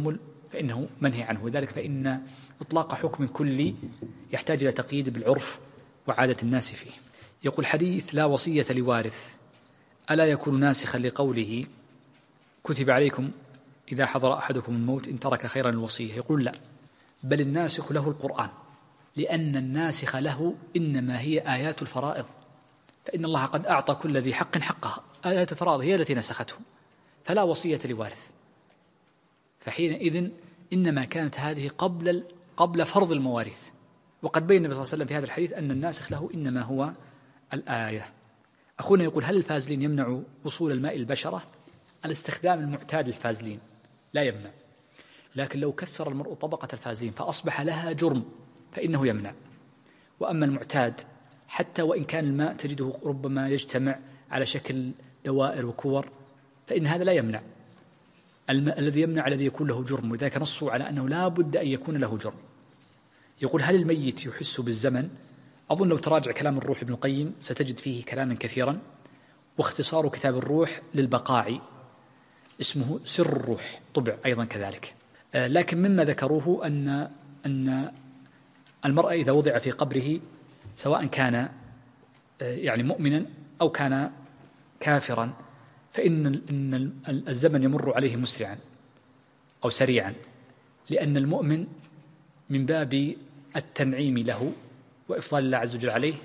S2: فإنه منهي عنه. وذلك فإن إطلاق حكم كلي يحتاج إلى تقييد بالعرف وعادة الناس فيه. يقول حديث لا وصية لوارث ألا يكون ناسخا لقوله كتب عليكم إذا حضر أحدكم الموت إن ترك خيرا الوصية؟ يقول لا، بل الناسخ له القرآن، لأن الناسخ له إنما هي آيات الفرائض، فإن الله قد أعطى كل ذي حق حقها، آيات الفرائض هي التي نسخته، فلا وصية لوارث. فحينئذ إنما كانت هذه قبل فرض المواريث. وقد بين النبي صلى الله عليه وسلم في هذا الحديث أن الناسخ له إنما هو الآية. أخونا يقول هل الفازلين يمنع وصول الماء البشرة؟ الاستخدام المعتاد للفازلين لا يمنع، لكن لو كثر المرء طبقة الفازلين فأصبح لها جرم فإنه يمنع. وأما المعتاد حتى وإن كان الماء تجده ربما يجتمع على شكل دوائر وكور فإن هذا لا يمنع. الذي يمنع الذي يكون له جرم، وذلك نصوا على أنه لا بد أن يكون له جرم. يقول هل الميت يحس بالزمن؟ أظن لو تراجع كلام الروح ابن القيم ستجد فيه كلاما كثيرا، واختصار كتاب الروح للبقاعي اسمه سر الروح طبع أيضا كذلك. لكن مما ذكروه أن المرء إذا وضع في قبره سواء كان يعني مؤمنا أو كان كافرا فإن الزمن يمر عليه مسرعا أو سريعا، لأن المؤمن من باب التنعيم له وإفضال الله عز وجل عليه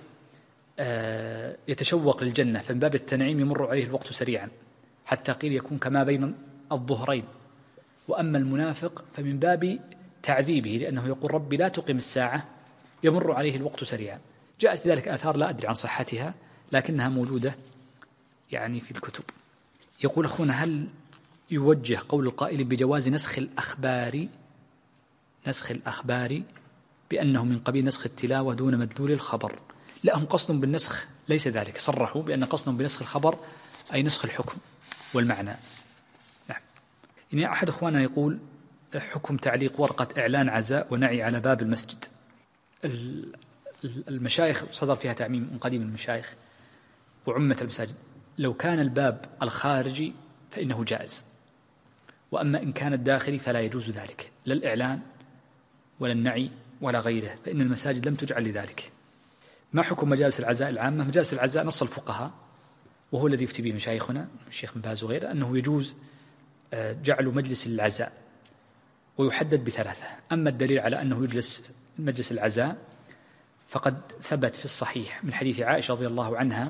S2: يتشوق للجنة، فمن باب التنعيم يمر عليه الوقت سريعا حتى قيل يكون كما بين الظهرين. وأما المنافق فمن باب تعذيبه لأنه يقول ربي لا تقم الساعة يمر عليه الوقت سريعا. جاءت في ذلك آثار لا أدري عن صحتها لكنها موجودة يعني في الكتب. يقول أخونا هل يوجه قول القائل بجواز نسخ الأخبار بأنه من قبيل نسخ التلاوة دون مدلول الخبر؟ لا، هم قصد بالنسخ ليس ذلك، صرحوا بأن قصد بنسخ الخبر أي نسخ الحكم والمعنى. نعم. يعني أحد أخوانا يقول حكم تعليق ورقة إعلان عزاء ونعي على باب المسجد. المشايخ صدر فيها تعميم من قديم المشايخ وعمة المساجد، لو كان الباب الخارجي فإنه جائز، وأما إن كان الداخلي فلا يجوز ذلك، لا الإعلان ولا النعي ولا غيره، فإن المساجد لم تجعل لذلك. ما حكم مجالس العزاء العامة؟ مجالس العزاء نص الفقهاء وهو الذي يفتي به مشايخنا الشيخ بن باز وغيره أنه يجوز جعل مجلس العزاء ويحدد بثلاثة. أما الدليل على أنه يجلس مجلس العزاء فقد ثبت في الصحيح من حديث عائشة رضي الله عنها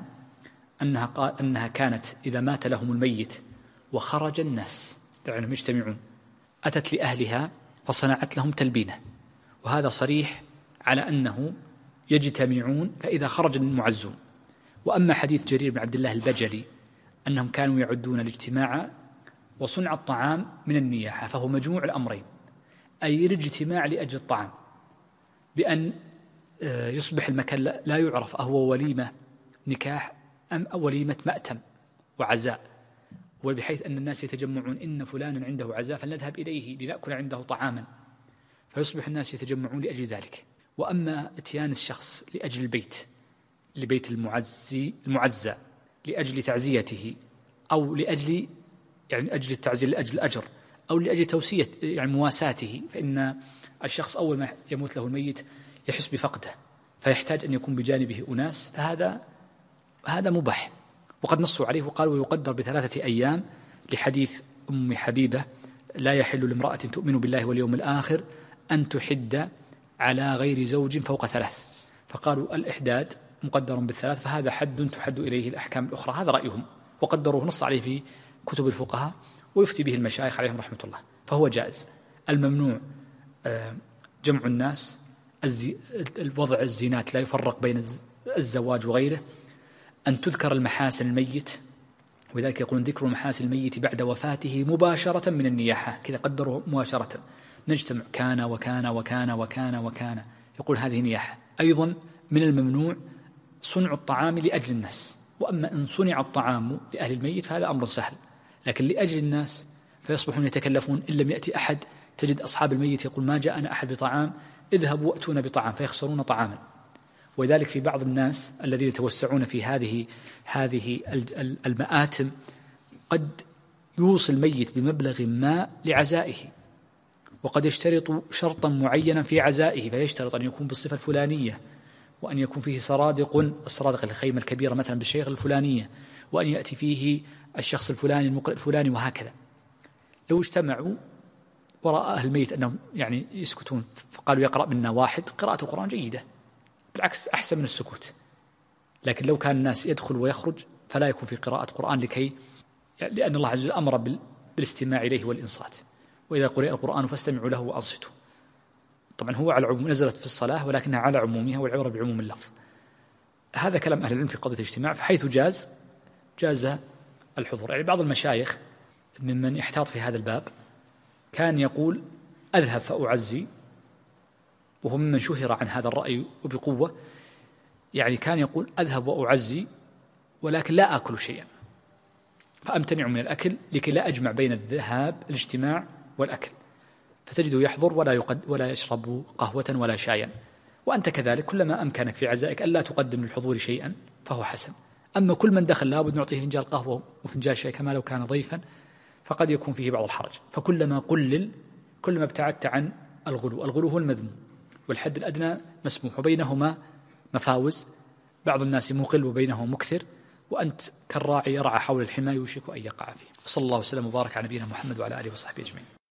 S2: أنها كانت إذا مات لهم الميت وخرج الناس لأنهم يجتمعون أتت لأهلها فصنعت لهم تلبينة، وهذا صريح على أنه يجتمعون فإذا خرج المعزون. وأما حديث جرير بن عبد الله البجلي أنهم كانوا يعدون الاجتماع وصنع الطعام من النياحة، فهو مجموع الأمرين، أي الاجتماع لأجل الطعام بأن يصبح المكان لا يعرف أهو وليمة نكاح أم وليمة مأتم وعزاء، وبحيث أن الناس يتجمعون إن فلانا عنده عزاء فلنذهب إليه لنأكل عنده طعاما، فيصبح الناس يتجمعون لأجل ذلك. وأما اتيان الشخص لأجل البيت لبيت المعزى لأجل تعزيته أو لأجل يعني أجل التعزية لأجل الأجر أو لأجل توسية يعني مواساته، فإن الشخص أول ما يموت له الميت يحس بفقده فيحتاج أن يكون بجانبه أناس، فهذا مباح. وقد نصوا عليه وقالوا يقدر ب3 أيام لحديث أم حبيبة لا يحل لامرأة تؤمن بالله واليوم الآخر أن تحد على غير زوج فوق 3، فقالوا الإحداد مقدر ب3 فهذا حد تحد إليه الأحكام الأخرى. هذا رأيهم وقدروه نص عليه في كتب الفقهاء ويفتي به المشايخ عليهم رحمة الله، فهو جائز. الممنوع جمع الناس، الوضع الزينات لا يفرق بين الزواج وغيره، أن تذكر المحاسن الميت، ولذلك يقولون ذكر محاسن الميت بعد وفاته مباشرة من النياحة، كذا قدروا مباشرة نجتمع كان وكان وكان وكان وكان، يقول هذه نياحة. أيضا من الممنوع صنع الطعام لأجل الناس، وأما إن صنع الطعام لأهل الميت فهذا أمر سهل، لكن لأجل الناس فيصبحون يتكلفون، إن لم يأتي أحد تجد أصحاب الميت يقول ما جاءنا أحد بطعام اذهبوا وأتونا بطعام، فيخسرون طعاما. ولذلك في بعض الناس الذين يتوسعون في هذه المآتم قد يوصي الميت بمبلغ ما لعزائه، وقد يشترط شرطا معينا في عزائه، فيشترط أن يكون بالصفة الفلانية، وأن يكون فيه الصرادق الخيمة الكبيرة مثلا بالشيخ الفلانية، وأن يأتي فيه الشخص الفلاني المقرئ الفلاني، وهكذا. لو اجتمعوا وراء أهل الميت أنهم يعني يسكتون فقالوا يقرأ منا واحد، قراءة القرآن جيدة بالعكس أحسن من السكوت، لكن لو كان الناس يدخل ويخرج فلا يكون في قراءة قرآن لأن الله عز وجل أمر بالاستماع إليه والإنصات، وإذا قرئ القرآن فاستمعوا له وأنصتوا. طبعا هو على عموم، نزلت في الصلاة ولكنها على عمومها، والعبرة بعموم اللفظ. هذا كلام أهل العلم في قضية الاجتماع، فحيث جاز الحضور. يعني بعض المشايخ ممن يحتاط في هذا الباب كان يقول أذهب فأعزي، وهو ممن شهر عن هذا الرأي وبقوة، يعني كان يقول أذهب وأعزي ولكن لا آكل شيئا، فأمتنع من الأكل لكي لا أجمع بين الذهاب الاجتماع والأكل، فتجده يحضر ولا يشرب قهوة ولا شايا. وأنت كذلك كلما أمكنك في عزائك ألا تقدم للحضور شيئا فهو حسن. أما كل من دخل لابد نعطيه فنجان قهوة وفنجان شاي كما لو كان ضيفا، فقد يكون فيه بعض الحرج. فكلما قلل كلما ابتعدت عن الغلو هو المذموم، والحد الأدنى مسموح، وبينهما مفاوز، بعض الناس مقل وبينه مكثر، وأنت كالراعي يرعى حول الحمى يوشك أن يقع فيه. صلى الله وسلم وبارك على نبينا محمد وعلى آله وصحبه أجمعين.